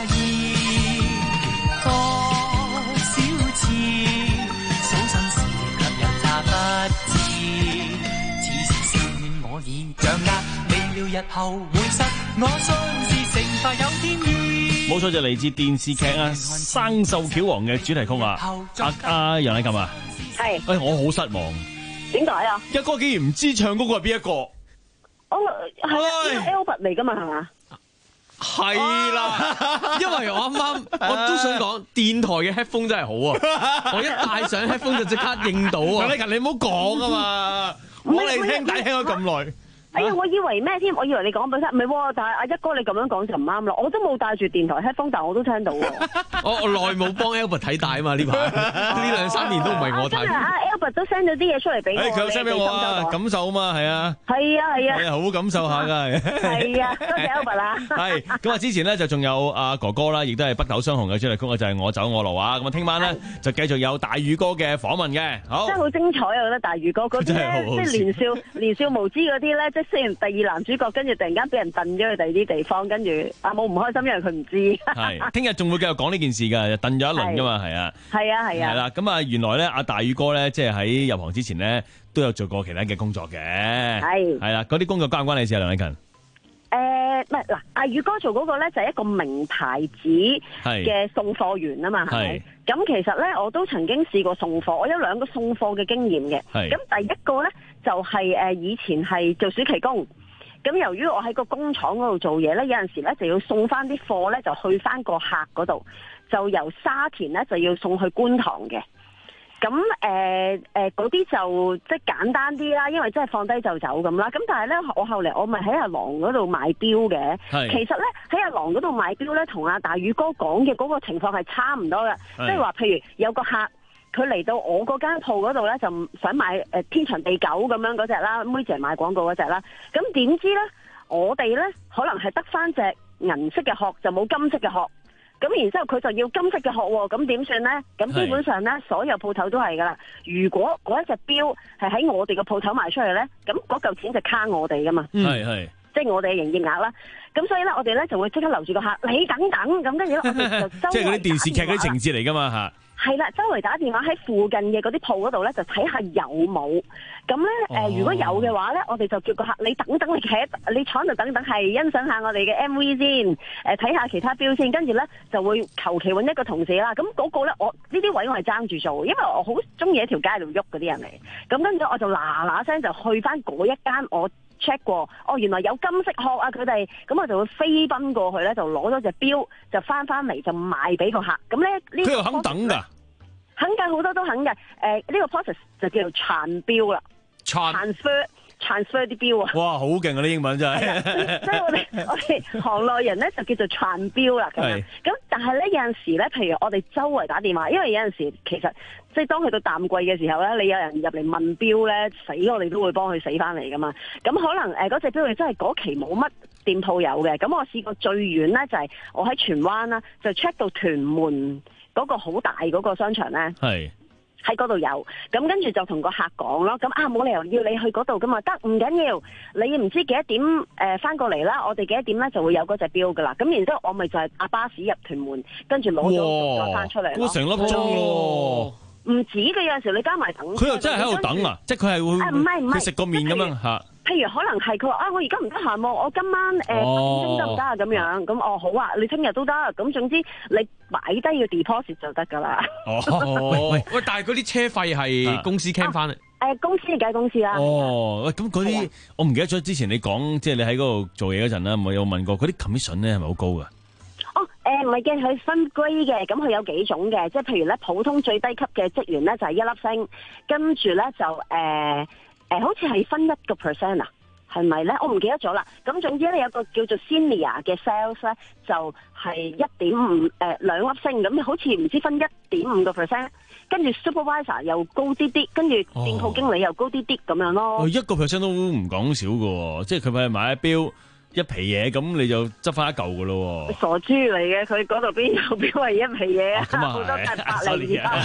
日後會失，我信是成敗有天意。 冇錯，就嚟自電視劇啊《生鏽橋王》嘅主題曲啊！阿阿楊禮琴啊， 係， 誒我好失望。 點解啊？ 一哥竟然唔知唱嗰個係邊一個？ 我係 Albert 嚟噶嘛，係嘛？ 係啦，因為我啱啱我都想講電台嘅 headphone 真係好啊！我一戴上 headphone 就即刻應到啊！ 楊禮琴，你唔好講啊嘛，我哋聽帶聽咗咁耐。 哎呀，我以為咩添？我以為你講俾佢，唔係喎。但係阿一哥你咁樣講就唔啱啦。我都冇帶住電台 headphone，但我都聽到喎。 我我耐冇幫 Albert 睇帶啊嘛，呢排呢兩三年都唔係我睇。 阿 Albert 都 send 咗啲嘢出嚟俾我。 佢有 send 俾我啊，感受啊嘛，係啊。 係啊係啊。 係啊，好感受下㗎。 係啊，多謝 Albert 啦。 係咁啊！之前咧就仲有阿哥哥啦，亦都係北斗雙雄嘅主題曲啊，就係我走我路啊。咁啊，聽晚咧就繼續有大宇哥嘅訪問嘅。好， 真係好精彩啊！我覺得大宇哥嗰啲咧，即係年少年少無知嗰啲咧，即係雖然第二男主角，跟住突然間俾人燉咗去第二啲地方，跟住阿冇唔開心，因為佢唔知。 係，聽日仲會繼續講呢件事㗎，燉咗一輪㗎嘛，係啊。 係啊係啊。 係啦，咁啊原來咧，阿大宇哥咧，即係喺入行之前咧，都有做過其他嘅工作嘅。係。係啦，嗰啲工作關唔關你事啊，梁禮勤？ 誒，唔係嗱，阿宇哥做嗰個咧就係一個名牌子嘅送貨員啊嘛，係咪？咁其實咧，我都曾經試過送貨，我有兩個送貨嘅經驗嘅。係。咁第一個咧就係誒以前係做暑期工。咁由於我喺個工廠嗰度做嘢咧，有陣時咧就要送翻啲貨咧，就去翻個客嗰度，就由沙田咧就要送去觀塘嘅。咁誒誒嗰啲就即係簡單啲啦，因為真係放低就走咁啦。咁但係咧，我後嚟我咪喺阿郎嗰度買錶嘅。其實咧喺阿郎嗰度買錶咧，同阿大宇哥講嘅嗰個情況係差唔多嘅。即係話，譬如有個客佢嚟到我嗰間鋪嗰度咧，就想買誒、呃、天長地久咁樣嗰隻啦，妹姐買廣告嗰隻啦。咁點知咧，我哋咧可能係得翻隻銀色嘅殼，就冇金色嘅殼。咁然之後佢就要金色嘅殼喎，咁點算呢？咁基本上呢，所有鋪頭都係噶啦。如果嗰一隻錶係喺我哋嘅鋪頭賣出去呢，咁嗰嚿錢就卡我哋噶嘛。 係係。 即係我哋嘅營業額啦，咁所以咧，我哋咧就會即刻留住個客，你等等，咁跟住咧，我哋就周圍即係嗰啲電視劇嗰啲情節嚟噶嘛嚇。 係啦，周圍打電話喺附近嘅嗰啲鋪嗰度咧，就睇下有冇。咁咧誒，如果有嘅話咧，我哋就叫個客你等等，你企喺你坐喺度等等，係欣賞下我哋嘅 M V 先，誒睇下其他錶先，跟住咧就會求其揾一個同事啦。咁嗰個咧，我呢啲位我係爭住做，因為我好中意喺條街度喐嗰啲人嚟。咁跟住我就嗱嗱聲就去翻嗰一間我check 過，哦原來有金色殼啊佢哋，咁我就會飛奔過去咧，就攞咗隻錶，就翻翻嚟就賣俾個客。咁咧呢， 佢又肯等㗎？ 肯㗎，好多都肯嘅。誒、呃、呢、這個 process 就叫做transfer錶啦 ，transfer transfer 啲錶啊。哇， 好勁啊！啲英文真係。 所以我哋我哋行內人咧就叫做傳錶啦。咁樣咁但係咧有陣時咧，譬如我哋周圍打電話，因為有陣時其實即係當去到淡季嘅時候咧，你有人入嚟問錶咧，死我哋都會幫佢死翻嚟噶嘛。咁可能誒嗰隻錶你真係嗰期冇乜店鋪有嘅。咁我試過最遠咧就係、是、我喺荃灣啦，就 check 到屯門嗰個好大嗰個商場咧。係。喺嗰度有，咁跟住就同個客講咯，咁啊冇理由要你去嗰度噶嘛，得唔緊要，你唔知幾多點誒翻過嚟啦，我哋幾多點咧就會有嗰隻錶噶啦，咁然之後我咪就係搭巴士入屯門，跟住攞咗攞翻出嚟咯。 哇！成粒鐘咯， 唔止嘅，有陣時你加埋等。 佢又真係喺度等啊！即係佢係會， 唔係唔係， 佢食個麵咁樣嚇。 譬如可能係佢話啊，我而家唔得閒喎，我今晚誒八點鐘得唔得啊？咁樣咁哦好啊，你聽日都得，咁總之你擺低個 deposit 就得㗎啦。 哦，喂喂喂，但係嗰啲車費係公司 claim 翻嚟。 誒公司計公司啦。 哦，喂，咁嗰啲我唔記得咗之前你講，即係你喺嗰度做嘢嗰陣啦，我有問過嗰啲 commission 咧係咪好高㗎？ 哦，誒唔係嘅，佢分 grade 嘅，咁佢有幾種嘅，即係譬如咧普通最低級嘅職員咧就係一粒星，跟住咧就誒。呃誒、呃，好似係分一個 percent 啊，係咪咧？我唔記得咗啦。咁總之咧，有個叫做 senior 嘅 sales 咧，就係一點五誒兩粒星，咁好似唔知分一點五個 percent，跟住 supervisor 又高啲啲，跟住店鋪經理又高啲啲咁樣咯。 哦，一個 percent 都唔講少㗎，即係佢咪買錶一皮嘢，咁你就執翻一嚿噶咯喎！ 傻豬嚟嘅，佢嗰度邊有邊係一皮嘢啊？好多係百零二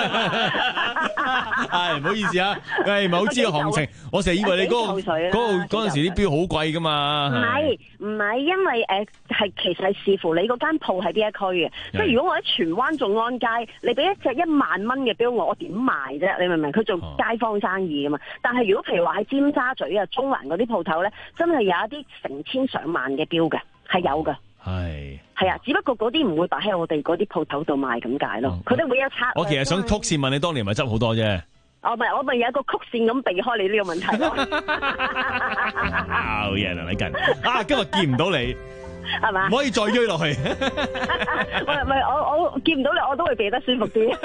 百。 係唔好意思啊，誒唔係好知個行情，我成日以為你嗰個嗰個嗰陣時啲錶好貴噶嘛。 唔係唔係，因為誒係其實係視乎你嗰間鋪喺邊一區嘅。即係如果我喺荃灣眾安街，你俾一隻一萬蚊嘅錶我，我點賣啫？你明唔明？佢做街坊生意噶嘛。但係如果譬如話喺尖沙咀啊、中環嗰啲鋪頭咧，真係有一啲成千上萬嘅錶嘅，係有嘅。係係啊，只不過嗰啲唔會擺喺我哋嗰啲鋪頭度賣咁解咯。佢哋會有拆。 我其實想曲線問你，當年咪執好多啫。 我咪我咪有一個曲線咁避開你呢個問題咯。 好嘢，梁禮勤啊！今日見唔到你， 係嘛？ 唔可以再追落去。 唔係唔係，我我見唔到你，我都會避得舒服啲。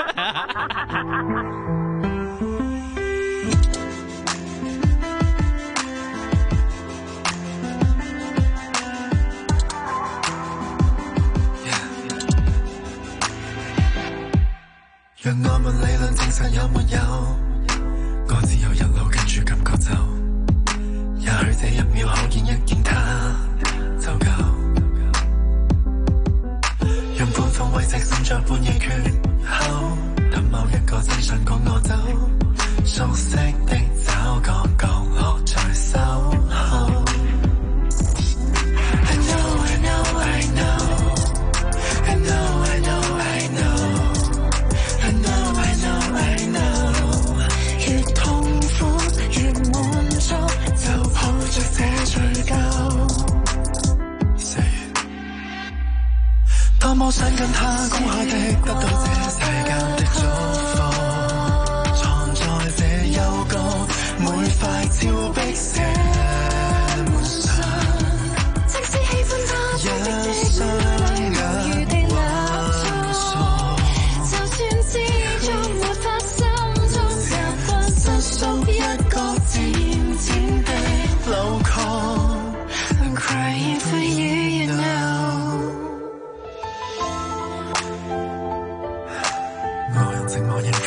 讓我問理論證實有沒有？我只有一路跟住感覺走，也許這一秒可見一見他就夠。讓半放慰藉滲着半夜缺口，等某一個真相趕我走，熟悉的找個角落在守候。I know, I know, I know, I know, I know, I know.I know, I know, I know 越痛苦越滿足，就抱着這追究。多麼想跟他公開的得到這世間的祝福，藏在這幽谷每塊峭壁寫滿信，即使喜歡他一雙眼光素，就算知終沒發生，終習慣實屬一個漸漸的流狂。I'm crying for you, you know。我用寂寞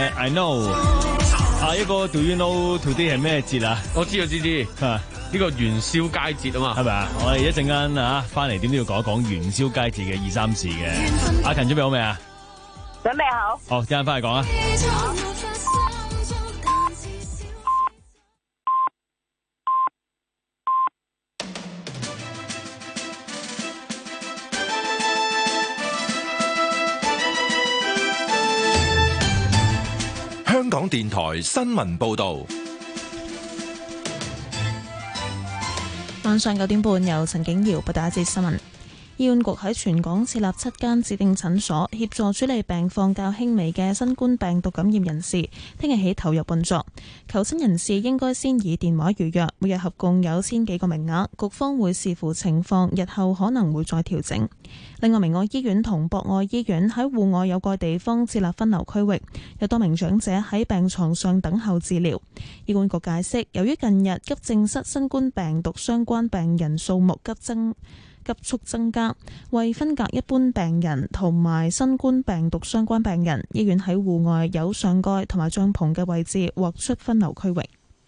嘅 I know。啊，一個 Do you know today 係咩節啊？ 我知我知知，呢個元宵佳節啊嘛， 係咪啊？我哋一陣間啊，翻嚟點都要講一講元宵佳節嘅二三事嘅。阿勤準備好未啊？ 準備好。 好，陣間翻嚟講啊。 香港電台新聞報道， 晚上九點半由陳景瑤報道一節新聞。醫管局喺全港設立七間指定診所，協助處理病況較輕微嘅新冠病毒感染人士。聽日起投入運作，求診人士應該先以電話預約，每日合共有千幾個名額，局方會視乎情況，日後可能會再調整。另外，明愛醫院同博愛醫院喺戶外有個地方設立分流區域，有多名長者喺病床上等候治療。醫管局解釋，由於近日急症室新冠病毒相關病人數目急增。急速增加，為分隔一般病人同埋新冠病毒相關病人，醫院喺戶外有上蓋同埋帳篷嘅位置劃出分流區域。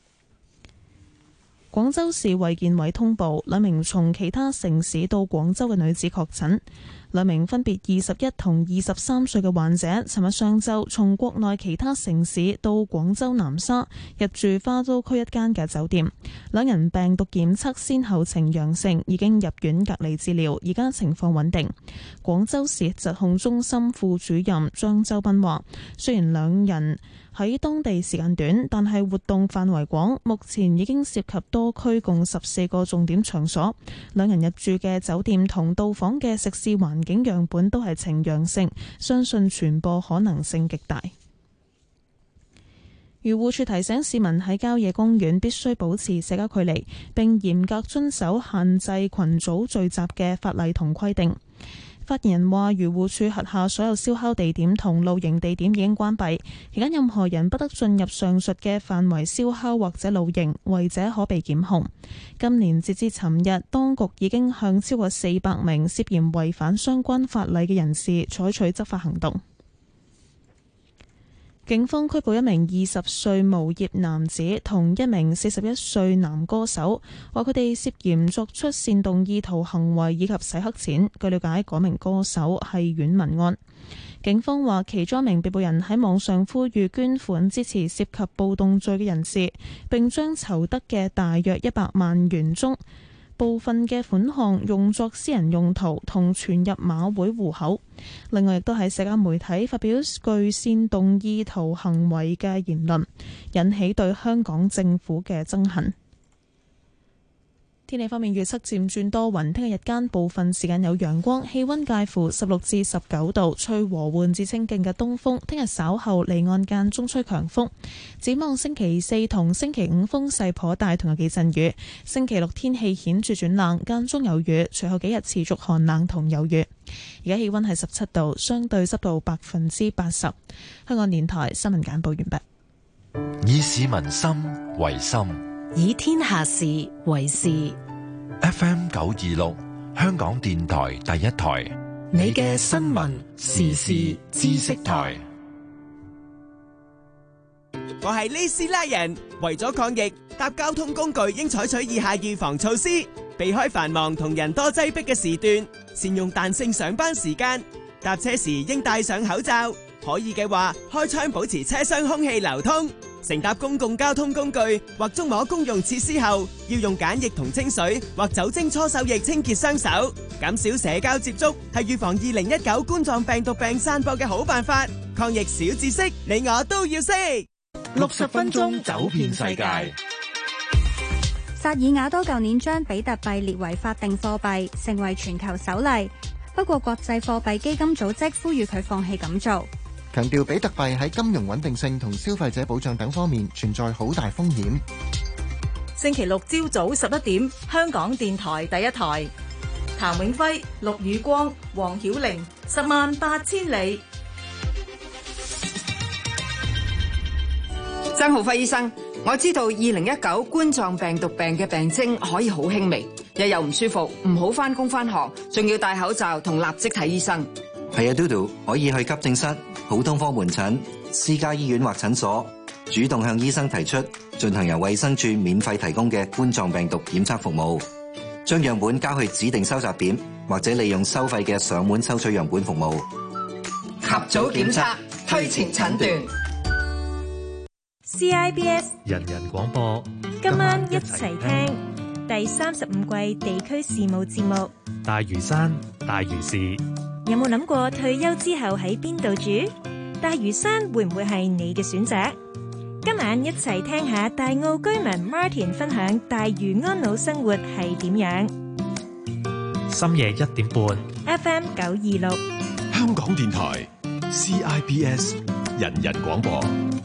廣州市衛健委通報兩名從其他城市到廣州嘅女子確診，兩名分別二十一同二十三歲嘅患者，尋日上晝從國內其他城市到廣州南沙入住花都區一間嘅酒店，兩人病毒檢測先後呈陽性，已經入院隔離治療，而家情況穩定。廣州市疾控中心副主任張周斌話，雖然兩人喺當地時間短，但係活動範圍廣，目前已經涉及多區共十四個重點場所。兩人入住嘅酒店同到訪嘅食肆環境樣本都係呈陽性，相信傳播可能性極大。漁護署提醒市民喺郊野公園必須保持社交距離，並嚴格遵守限制群組聚集嘅法例同規定。發言人話，漁護署轄下所有燒烤地點同露營地點已經關閉，期間任何人不得進入上述嘅範圍燒烤或者露營，違者可被檢控。今年截至尋日，當局已經向超過四百名涉嫌違反相關法例嘅人士採取執法行動。警方拘捕一名二十歲無業男子同一名四十一歲男歌手，話佢哋涉嫌作出煽動意圖行為以及洗黑錢。據了解，嗰名歌手係阮文安。警方話，其中一名被捕人喺網上呼籲捐款支持涉及暴動罪嘅人士，並將籌得嘅大約一百萬元中部分嘅款項用作私人用途同存入馬會戶口。另外，亦都喺社交媒體發表具煽動意圖行為嘅言論，引起對香港政府嘅憎恨。天氣方面，預測漸轉多雲，聽日日間部分時間有陽光，氣溫介乎十六至十九度，吹和緩至清勁嘅東風。聽日稍後離岸間中吹強風。展望星期四同星期五風勢頗大，同有幾陣雨。星期六天氣顯著轉冷，間中有雨，隨後幾日持續寒冷同有雨。而家氣溫係十七度，相對濕度百分之八十。香港電台新聞簡報完畢。 以市民心為心， 以天下事為事。 F M 九二六，香港電台第一台， 你嘅新聞時事知識台。 我係呢斯拉人，為咗抗疫，搭交通工具應採取以下預防措施：避開繁忙同人多擠迫嘅時段，善用彈性上班時間，搭車時應戴上口罩，可以嘅話開窗保持車廂空氣流通。乘搭公共交通工具或觸摸公用設施後，要用梘液同清水或酒精搓手液清潔雙手。減少社交接觸係預防二零一九冠狀病毒病散播嘅好辦法。抗疫小知識，你我都要識。 六十分鐘走遍世界。 薩爾瓦多舊年將比特幣列為法定貨幣，成為全球首例。不過國際貨幣基金組織呼籲佢放棄咁做。 強調比特幣喺金融穩定性同消費者保障等方面存在好大風險。 星期六朝早十一點，香港電台第一台，譚永輝、陸宇光、黃曉玲，十萬八千里。 曾浩輝醫生，我知道二零一九冠狀病毒病嘅病徵可以好輕微，日又唔舒服，唔好返工返學，仲要戴口罩同立即睇醫生。 係啊，嘟嘟可以去急症室、 普通科門診、私家醫院或診所，主動向醫生提出進行由衛生署免費提供嘅冠狀病毒檢測服務，將樣本交去指定收集點，或者利用收費嘅上門抽取樣本服務。 及早檢測，推前診斷。 C I B S 人人廣播， 今晚一齊聽第三十五季地區事務節目。 大嶼山大嶼市， 有冇諗過退休之後喺邊度住？大嶼山會唔會係你嘅選擇？今晚一齊聽下大澳居民 Martin 分享大嶼安老生活係點樣。 深夜一點半 F M 九二六， 香港電台 C I B S 人人廣播。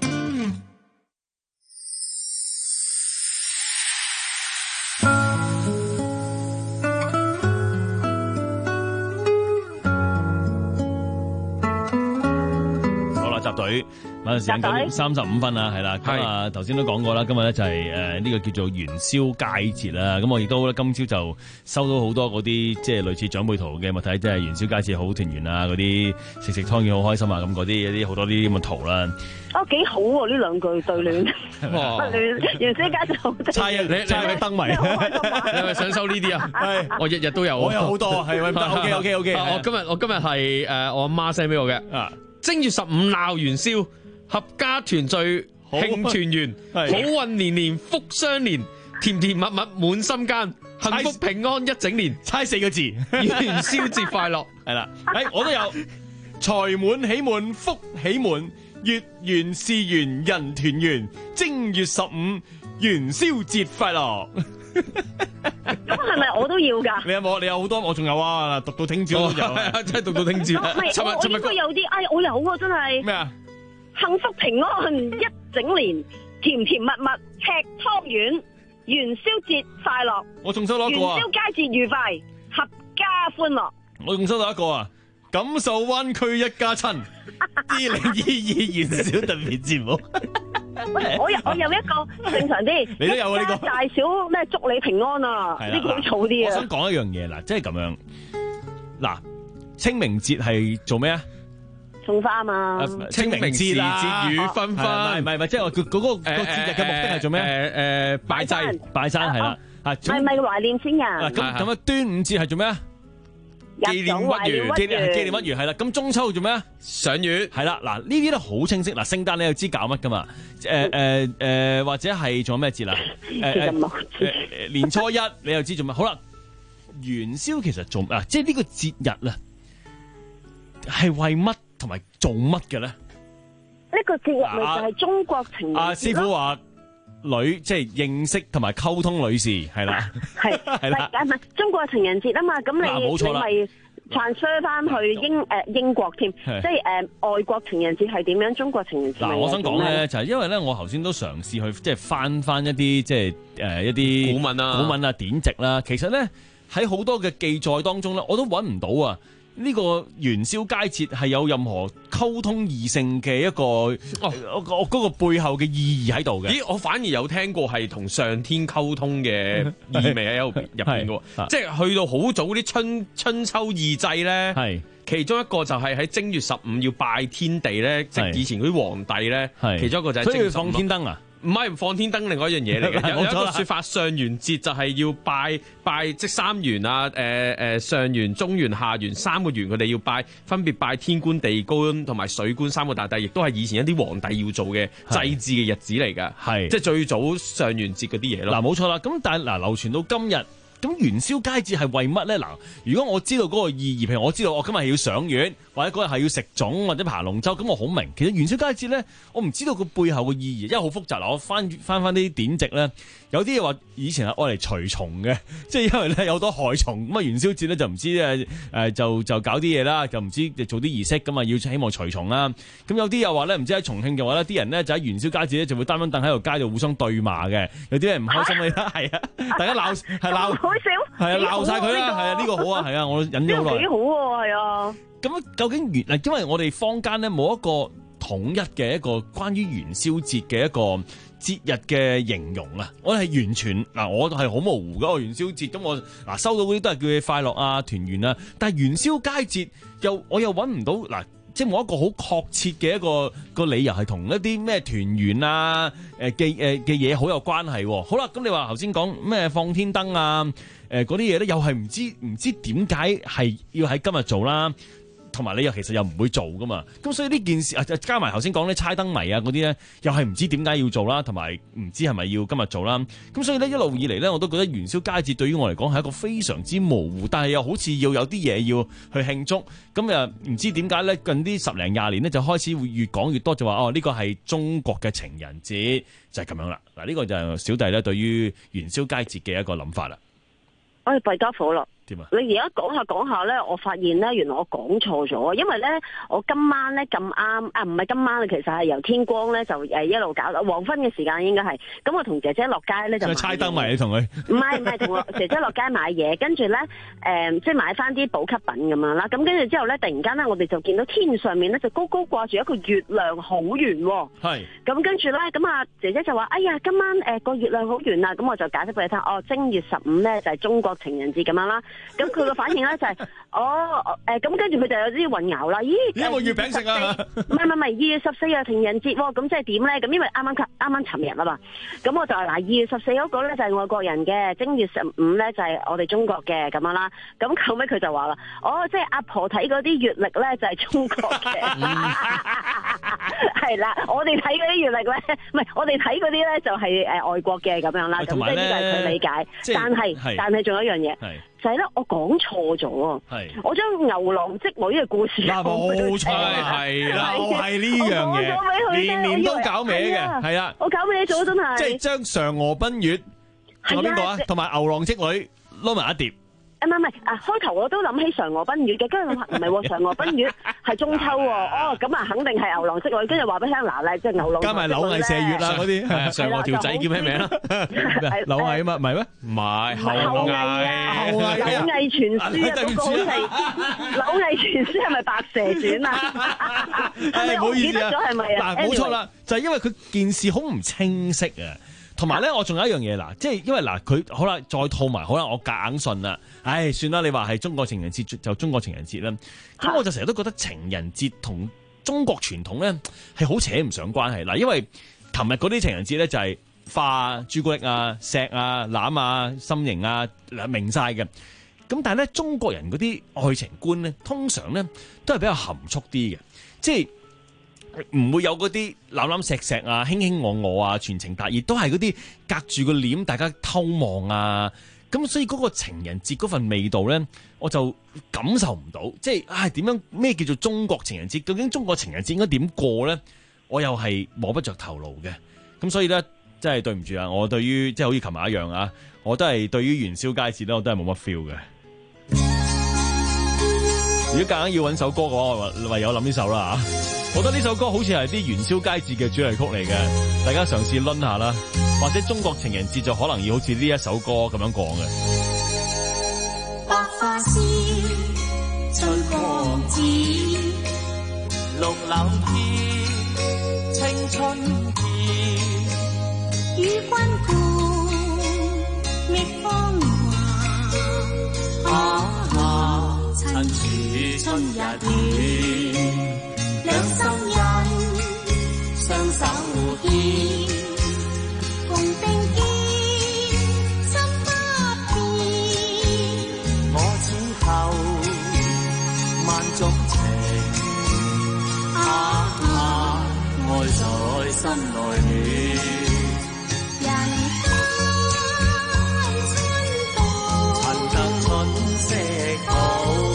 隊晚上時間九點三十五分啊，係啦，咁啊頭先都講過啦，今日咧就係誒呢個叫做元宵佳節啦，咁我亦都咧今朝就收到好多嗰啲即係類似長輩圖嘅物體，即係元宵佳節好團圓啊，嗰啲食食湯圓好開心啊，咁嗰啲一啲好多啲咁嘅圖啦。 哦，幾好喎！呢兩句對聯，對聯元宵佳節好。 猜啊！你你係咪燈迷？你係咪想收呢啲啊？係，我日日都有。 我有好多，係咪？OK OK OK。 我今日我今日係誒我阿媽 send 俾我嘅啊。正月十五鬧元宵，合家團聚慶團圓，好運年年福相連，甜甜蜜蜜滿心間，幸福平安一整年。 猜四個字， 元宵節快樂。 係啦，誒我都有財滿喜滿福喜滿，月圓事圓人團圓，正月十五元宵節快樂。 咁係咪我都要㗎？ 你有冇？你有好多，我仲有啊！讀到聽朝都有， 真係讀到聽朝。 唔係，我我應該有啲，哎，我有喎，真係。 咩啊？ 幸福平安一整年，甜甜蜜蜜吃湯圓，元宵節快樂。 我仲收到一個啊！ 元宵佳節愉快，合家歡樂。 我仲收到一個啊！感受灣區一家親，二零二二元宵特別節目。 喂，我有我有一個正常啲， 你都有啊呢個大小咩祝你平安啊？呢個好嘈啲啊！ 我想講一樣嘢嗱，即係咁樣嗱，清明節係做咩啊？ 送花啊嘛！ 清明節節雨紛紛， 唔係唔係，即係話佢嗰個個節日嘅目的係做咩？ 誒誒拜祭拜山係啦， 係係咪懷念先人？ 咁咁啊，端午節係做咩啊？ 紀念屈原， 紀念紀念屈原係啦。咁中秋做咩啊？ 賞月係啦。嗱，呢啲都好清晰。嗱，聖誕你又知搞乜噶嘛？誒誒誒，或者係做咩節啦？誒誒年初一你又知做乜？好啦，元宵其實做啊，即係呢個節日啊，係為乜同埋做乜嘅咧？ 呢個節日咪就係中國情人節咯。阿師傅話。女即係認識同埋溝通女士係啦， 係係啦，唔係中國情人節啊嘛，咁你你咪 transfer 翻去英誒英國添，即係誒外國情人節係點樣？中國情人節嗱， 我想講咧就係因為咧，我頭先都嘗試去即係翻翻一啲即係誒一啲古文啊、 古文啊典籍啦，其實咧喺好多嘅記載當中咧，我都揾唔到啊。呢個元宵佳節係有任何溝通異性嘅一個哦，嗰、嗰個背後嘅意義喺度嘅。 咦，我反而有聽過係同上天溝通嘅意味喺入入邊嘅，即係去到好早啲春春秋二祭咧，係其中一個就係喺正月十五要拜天地咧，即係以前嗰啲皇帝咧，其中一個就係正月十五放天燈啊。 唔係放天燈，另外一樣嘢嚟嘅。有有一個說法，上元節就係要拜拜，即三元啊，誒、呃、誒上元、中元、下元三個元，佢哋要拜，分別拜天官、地官同埋水官三個大帝，亦都係以前一啲皇帝要做嘅祭祀嘅日子嚟㗎。係即係最早上元節嗰啲嘢咯。 嗱，冇錯啦。咁但係嗱，流傳到今日。咁元宵佳節係為乜咧？嗱，如果我知道嗰個意義，譬如我知道我今日係要賞月，或者嗰日係要食粽或者爬龍舟，咁我好明。其實元宵佳節咧，我唔知道佢背後嘅意義，因為好複雜。嗱，我翻翻翻啲典籍咧，有啲嘢話以前係愛嚟除蟲嘅，即係因為咧有好多害蟲，咁啊元宵節咧就唔知誒誒就就搞啲嘢啦，就唔知做啲儀式咁啊，要希望除蟲啦。咁有啲又話咧，唔知喺重慶嘅話咧，啲人咧就喺元宵佳節咧就會單蚊凳喺條街度互相對罵嘅，有啲人唔開心嘅啦，係啊，大家鬧係鬧。係啊，鬧晒佢啦！係啊，呢個好啊，係啊，我忍咗好耐。 幾好喎，係啊。 咁究竟元嗱，因為我哋坊間咧冇一個統一嘅一個關於元宵節嘅一個節日嘅形容啊，我係完全嗱，我係好模糊噶。元宵節咁我嗱收到嗰啲都係叫你快樂啊、團圓啊，但係元宵佳節又我又揾唔到嗱。 即係冇一個好確切嘅一個一個理由係同一啲咩團圓啊誒嘅誒嘅嘢好有關係喎。好啦，咁你話頭先講咩放天燈啊誒嗰啲嘢咧，又係唔知唔知點解係要喺今日做啦。同埋你又其實又唔會做噶嘛，咁所以呢件事啊，加埋頭先講啲猜燈謎啊嗰啲咧，又係唔知點解要做啦，同埋唔知係咪要今日做啦。咁所以咧一路以嚟咧，我都覺得元宵佳節對於我嚟講係一個非常之模糊，但係又好似要有啲嘢要去慶祝。咁啊唔知點解咧，近啲十零廿年咧就開始會越講越多，就話哦呢個係中國嘅情人節，就係咁樣啦。嗱呢個就係小弟咧對於元宵佳節嘅一個諗法啦。 我哋弊家伙啦！ 點啊？ 你而家講下講下咧，我發現咧，原來我講錯咗，因為咧，我今晚咧咁啱啊，唔係今晚啦，其實係由天光咧就誒一路搞到黃昏嘅時間應該係，咁我同姐姐落街咧就買猜燈謎，你同佢？ 唔係唔係，同我姐姐落街買嘢，跟住咧誒，即係買翻啲補給品咁樣啦。咁跟住之後咧，突然間咧，我哋就見到天上面咧就高高掛住一個月亮好圓喎。係。咁跟住咧，咁啊姐姐就話：哎呀，今晚誒個月亮好圓啊！咁我就解釋俾你聽，哦，正月十五咧就係中國情人節咁樣啦。咁佢個反應咧就係、是，哦，誒，咁跟住佢就有啲混淆啦。咦， 有冇月餅食啊？ 唔係唔係，二月十四日情人節喎，咁即係點咧？咁因為啱啱啱啱尋日啊嘛，咁我就話嗱，二月十四嗰個咧就係外國人嘅，正月十五咧就係我哋中國嘅咁樣啦。咁後尾佢就話啦，哦，即係阿婆睇嗰啲月曆咧就係中國嘅，係啦，我哋睇嗰啲月曆咧，唔係我哋睇嗰啲咧就係誒外國嘅咁樣啦。咁即係呢個係佢理解，但係但係仲有一樣嘢。就係咧，我講錯咗啊！我將牛郎織女嘅故事嗱冇錯係啦，就係呢樣嘢，年年都搞歪嘅，係啊， 我搞歪咗真係， 即係將嫦娥奔月，仲有邊個啊？同埋牛郎織女撈埋一碟。 唔係唔係啊！開頭我都諗起嫦娥奔月嘅，跟住諗下唔係喎，嫦娥奔月係中秋喎。哦，咁啊，肯定係牛郎織女。跟住話俾你聽嗱咧，即係牛郎加埋柳毅射月啦嗰啲。係啊，嫦娥條仔叫咩名啊？柳毅啊嘛，唔係咩？唔係後羿。 後羿。柳毅傳書啊，嗰個好似柳毅傳書係咪白蛇傳啊？ 誒，唔好意思啊。 係咪啊？ 嗱，冇錯啦，就係因為佢件事好唔清晰啊。同埋咧，我仲有一樣嘢嗱，即係因為嗱，佢好啦，再套埋，好啦，我夾硬信啦，唉，算啦，你話係中國情人節就中國情人節啦，咁我就成日都覺得情人節同中國傳統咧係好扯唔上關係嗱，因為琴日嗰啲情人節咧就係花、朱古力啊、錫啊、攬啊、心形啊，明晒嘅，咁但係咧中國人嗰啲愛情觀咧，通常咧都係比較含蓄啲嘅，即係。唔會有嗰啲攬攬錫錫啊、卿卿我我啊、傳情達意，都係嗰啲隔住個簾大家偷望啊。咁所以嗰個情人節嗰份味道咧，我就感受唔到。即係唉，點樣咩叫做中國情人節？究竟中國情人節應該點過咧？我又係摸不着頭腦嘅。咁所以咧，真係對唔住啊！我對於即係好似琴日一樣啊，我都係對於元宵佳節咧，我都係冇乜 feel 嘅。如果夾硬要揾首歌嘅話，我唯有諗呢首啦嚇。我覺得呢首歌好似係啲元宵佳節嘅主題曲嚟嘅，大家嘗試攆下啦，或者中國情人節就可能要好似呢一首歌咁樣講嘅。 百花鮮，春光紫，綠柳飄，青春意，與君共覓芳華，啊，趁住春日暖。兩心人雙手牽，共並肩，心不變。我只求萬種情，啊啊，愛在心內暖。人間春到，尋得春色好。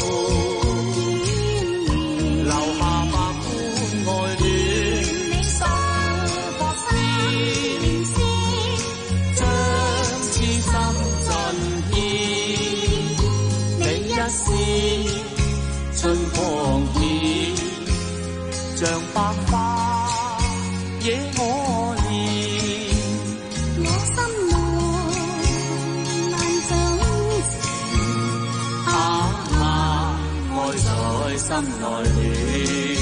春光顯，像百花惹我憐。我心內萬種情，啊啊，愛在心內暖。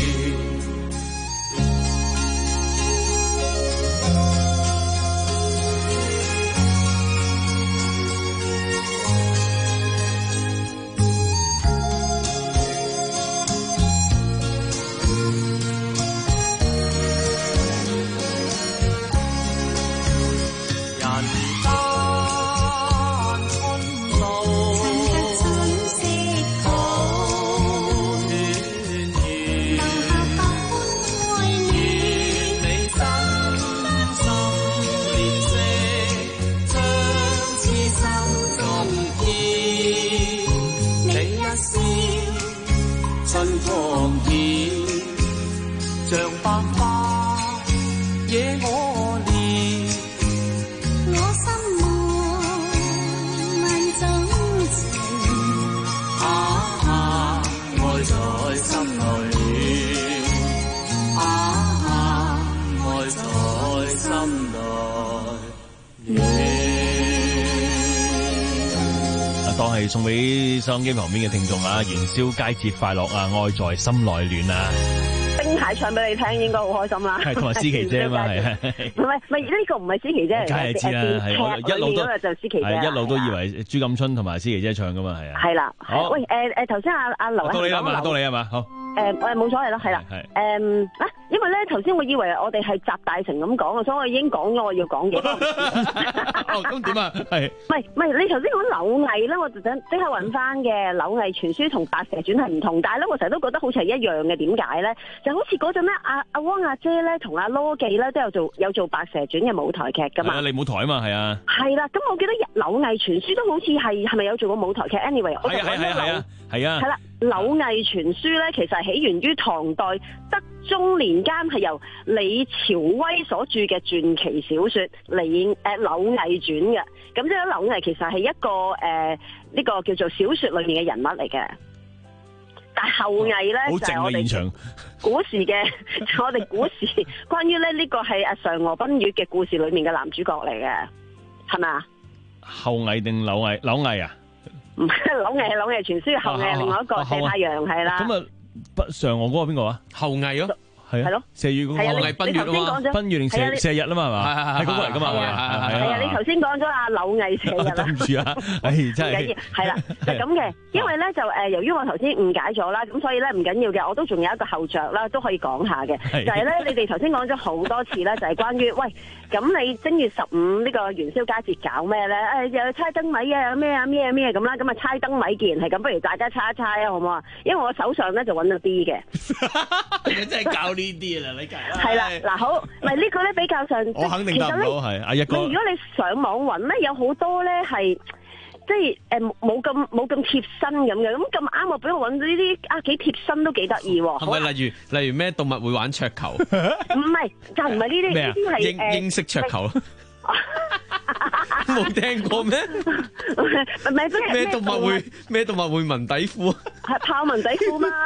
當係送俾收音機旁邊嘅聽眾啊，元宵佳節快樂啊，愛在心內暖啊！ 丁太唱俾你聽，應該好開心啦。 係同埋思琪姐啊嘛，係係。 唔係唔係呢個唔係思琪姐嚟嘅， 梗係知啦，係我一路都就思琪姐， 係一路都以為朱錦春同埋思琪姐唱噶嘛，係啊。 係啦。 好。 喂誒誒，頭先阿阿劉到你啦嘛，到你啊嘛，好。 誒誒冇所謂啦，係啦。係。誒啊，因為咧頭先我以為我哋係集大成咁講啊，所以我已經講咗我要講嘢。 哦，咁點啊？係。 唔係唔係，你頭先講柳毅咧，我就想即刻揾翻嘅柳毅傳書同白蛇傳係唔同，但係咧我成日都覺得好似係一樣嘅，點解咧？就好似嗰陣咧，阿阿汪阿姐咧同阿羅記咧都有做有做白蛇傳嘅舞台劇噶嘛。 係啊，利舞台啊嘛，係啊。 係啦，咁我記得柳毅傳書都好似係係咪有做過舞台劇 ？Anyway，我就係啊係啊係啊係啊。 係啦，柳毅傳書咧其實係起源於唐代德宗年間，係由李朝威所著嘅傳奇小說《李誒、呃、柳毅傳》嘅。咁即係柳毅其實係一個誒呢、呃這個叫做小說裏面嘅人物嚟嘅。但後毅咧、哦、就係我哋古時嘅，就我哋古時關於咧呢個係阿嫦娥奔月嘅故事裏面嘅男主角嚟嘅，係咪啊？ 後毅定柳毅？柳毅啊？ 唔係柳毅係柳毅傳書，後毅係另外一個謝太陽係啦。 咁啊，嫦娥嗰個邊個啊？後毅咯。係啊，射月嗰個係奔月啊嘛，奔月定射射日啊嘛，係嘛？係係係嗰個嚟噶嘛？係啊係啊，你頭先講咗阿柳毅射日啦。 對唔住啊，唉真係。 係啦，就咁嘅，因為咧就誒，由於我頭先誤解咗啦，咁所以咧唔緊要嘅，我都仲有一個後着啦，都可以講下嘅。就係咧，你哋頭先講咗好多次咧，就係關於喂，咁你正月十五呢個元宵佳節搞咩咧？誒又猜燈謎啊，咩啊咩啊咩咁啦，咁啊猜燈謎既然係咁，不如大家猜一猜啊，好唔好啊？因為我手上咧就揾到啲嘅。 你真係搞呢啲啦，你係啦，嗱好，唔係呢個咧比較上， 我肯定得唔到係阿一哥。 如果你上網揾咧，有好多咧係即係誒冇咁冇咁貼身咁嘅，咁咁啱我俾我揾到呢啲啊幾貼身都幾得意喎。 係咪例如例如咩動物會玩桌球？ 唔係，就唔係呢啲，呢啲係英英式桌球。冇聽過咩？ 唔係咩動物會咩動物會紋底褲？ 係豹紋底褲嘛？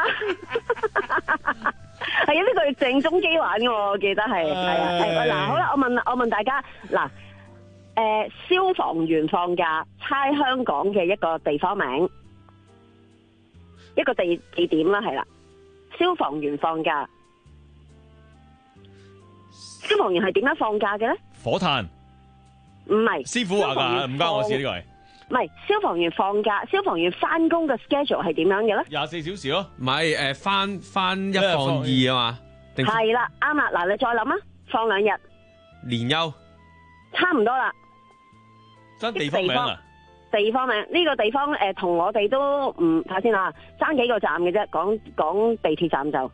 係啊，呢個係鄭中基玩嘅，我記得係係啊。係嗱，好啦，我問我問大家嗱，誒、呃，消防員放假猜香港嘅一個地方名，一個地地點啦，係啦。消防員放假，消防員係點樣放假嘅咧？ 火炭。 唔係， 師傅話噶，唔關我事呢個係。 唔係，消防員放假，消防員翻工嘅 schedule 係點樣嘅咧？ 廿四小時咯。 唔係誒，翻翻一放二啊嘛。 係啦，啱啦。嗱，你再諗啊，放兩日。 連休。 差唔多啦。 真地方名啊？ 地方名呢個地方誒，同我哋都唔睇先啦，爭幾個站嘅啫。講講地鐵站就，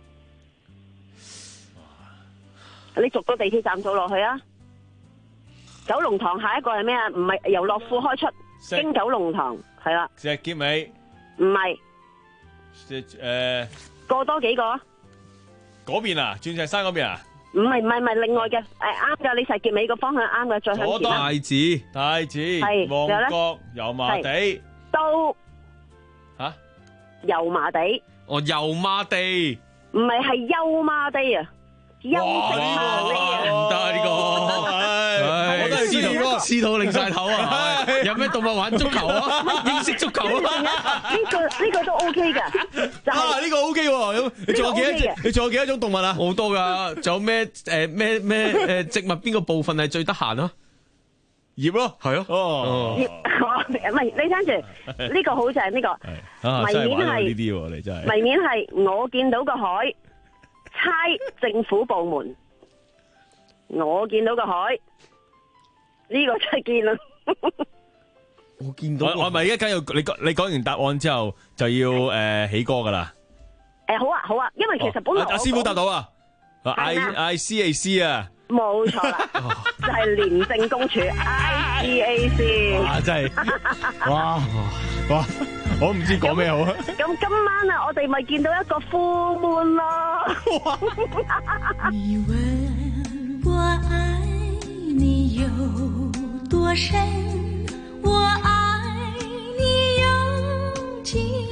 你逐個地鐵站數落去啊。九龍塘下一個係咩啊？唔係由樂富開出，經九龍塘係啦。 石硤尾唔係， 誒過多幾個嗰邊啊？鑽石山嗰邊啊？ 唔係唔係唔係，另外嘅誒啱噶，你石硤尾個方向啱噶，再向前啦。 太子太子係旺角油麻地都吓油麻地哦油麻地唔係係優麻地啊。休息麻地啊！ 唔得呢個，我都係司徒司徒擰晒頭啊！有咩動物玩足球啊？英式足球啊？ 呢個呢個都 OK 噶。 啊，呢個 OK 喎！你仲有幾多隻？你仲有幾多種動物啊？ 好多噶，仲有咩誒咩咩誒植物邊個部分係最得閒啊？葉咯，係咯。哦， 葉唔係你聽住呢個好正呢個。謎面係呢啲喎，你真係。 謎面係我見到個海。猜政府部門，我見到個海，呢、這個真係見啦。 我見到我我咪而家梗要你講你講完答案之後就要誒、呃、起歌噶啦。 誒、呃、好啊好啊，因為其實本來阿、 哦啊、師傅答到啊 ，I I C A C 啊， 冇錯啦，就係廉政公署 I C A C。 哇真係，哇哇！我唔知講咩好啊！ 咁今晚啊，我哋咪見到一個 full moon 咯。 你問我愛你有多深，我愛你有幾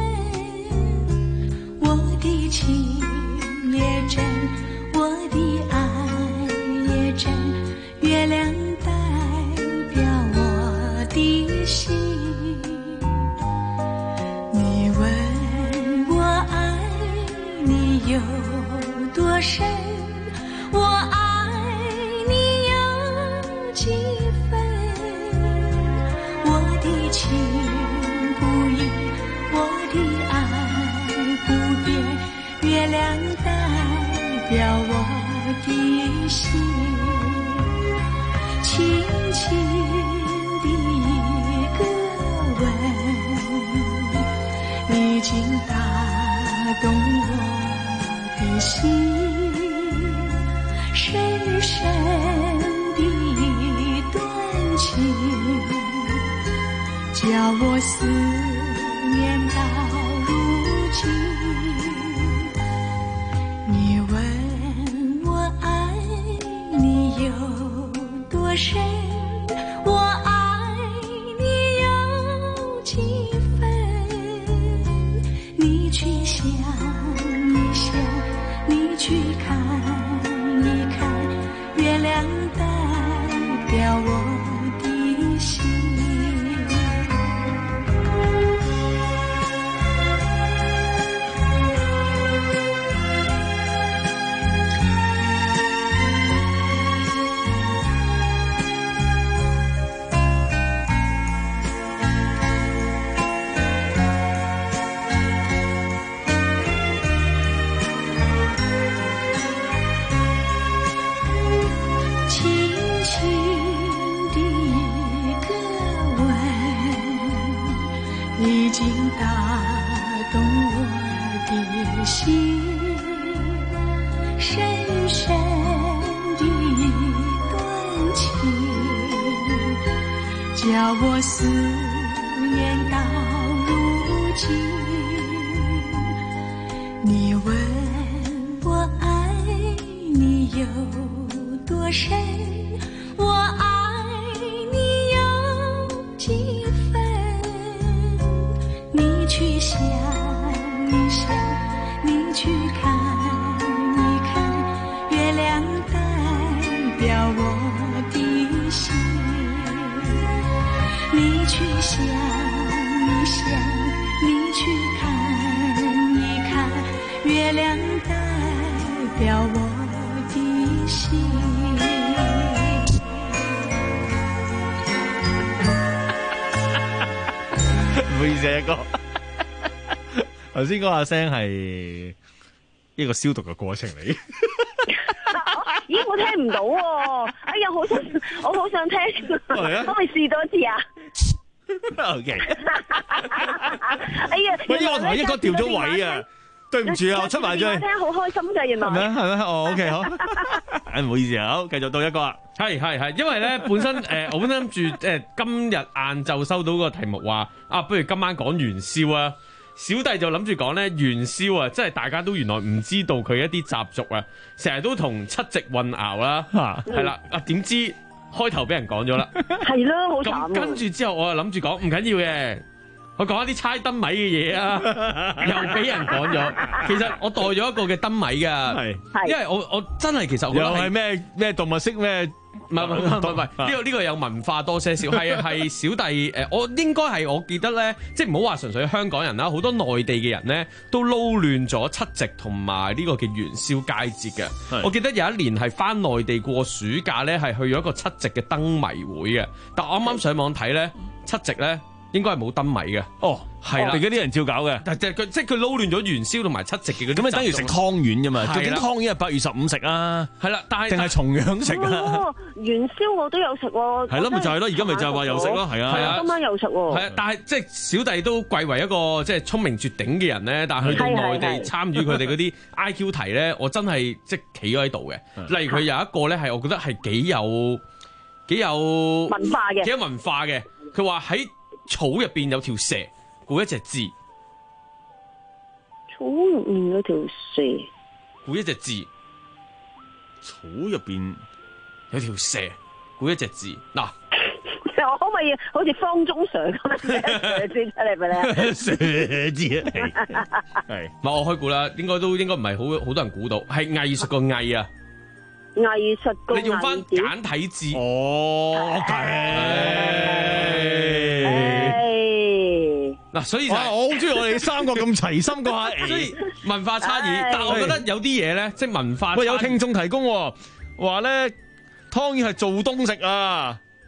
分？我的情也真，我的愛也真，月亮代表我的心。 分，我的情不移，我的爱不变，月亮代表我的心，轻轻的一个吻，已经打动我的心，深深的一段情，叫我思念到如今。你问我爱你有多深，我爱你有几分，你去想一想，你去看一看，月亮代表我的心。已经打动我的心，深深的一段情，叫我思念到如今。你问我爱你有多深，我爱你有几分，你去想一想，你去看一看，月亮代表我的心。你去想一想，你去看一看，月亮代表我的心。 唔好意思啊，哥。頭先嗰下聲係一個消毒嘅過程嚟。 咦，我聽唔到喎！哎呀，好想，我好想聽，可唔可以試多次啊 ？OK。 哎呀， 喂，我同一哥調咗位啊！對唔住啊，我出埋咗。 聽好開心㗎，原來。 係咩？係咩？哦 ，OK，好。誒，唔好意思啊，好，繼續到一個啊。 係係係，因為咧本身誒、呃，我本身諗住誒今日晏晝收到個題目話啊，不如今晚講元宵啊。小弟就諗住講咧元宵啊，即係大家都原來唔知道佢一啲習俗啊，成日都同七夕混淆啦，係啦啊，點知開頭俾人講咗啦， 係咯，好慘啊。 咁跟住之後我又諗住講唔緊要嘅。我講一啲猜燈謎嘅嘢啊，又俾人講咗。其實我帶咗一個嘅燈謎㗎，因為我我真係其實我覺得又係咩咩動物式咩？ 唔係唔係唔係唔係，呢個呢個有文化多些少，係係小弟誒，我應該係我記得咧，即係唔好話純粹香港人啦，好多內地嘅人咧都撈亂咗七夕同埋呢個嘅元宵佳節嘅。我記得有一年係翻內地過暑假咧，係去咗一個七夕嘅燈謎會嘅，但我啱啱上網睇咧，七夕咧。應該係冇燈謎嘅，哦，係啦， 哋嗰啲人照搞嘅， 但係佢即係佢撈亂咗元宵同埋七夕嘅嗰啲， 咁咪等於食湯圓啫嘛？究竟湯圓係八月十五食啊？ 係啦，但係定係重陽食啊？ 元宵我都有食喎， 係咯，咪就係咯，而家咪就係話有食咯，係啊， 係啊，今晚有食喎， 係啊，但係即係小弟都貴為一個即係聰明絕頂嘅人咧，但係去到內地參與佢哋嗰啲 I Q 題咧，我真係即係企咗喺度嘅。例如佢有一個咧係我覺得係幾有幾有文化嘅， 幾有文化嘅，佢話喺草入邊有條蛇，估一隻字。 草入面有條蛇， 估一隻字。 草入邊有條蛇，估一隻字。嗱， 我可唔可以好似方中信咁樣蛇字出嚟俾你？ 蛇字係， 唔係我開估啦，應該都應該唔係好好多人估到，係藝術個藝啊。 藝術個藝， 你用翻簡體字。 哦， 嗱，所以就係、 我好中意我哋三個咁齊心嗰下， 所以文化差異。但係我覺得有啲嘢咧，即係文化差異。 喂，有聽眾提供話咧，湯圓係做冬食啊，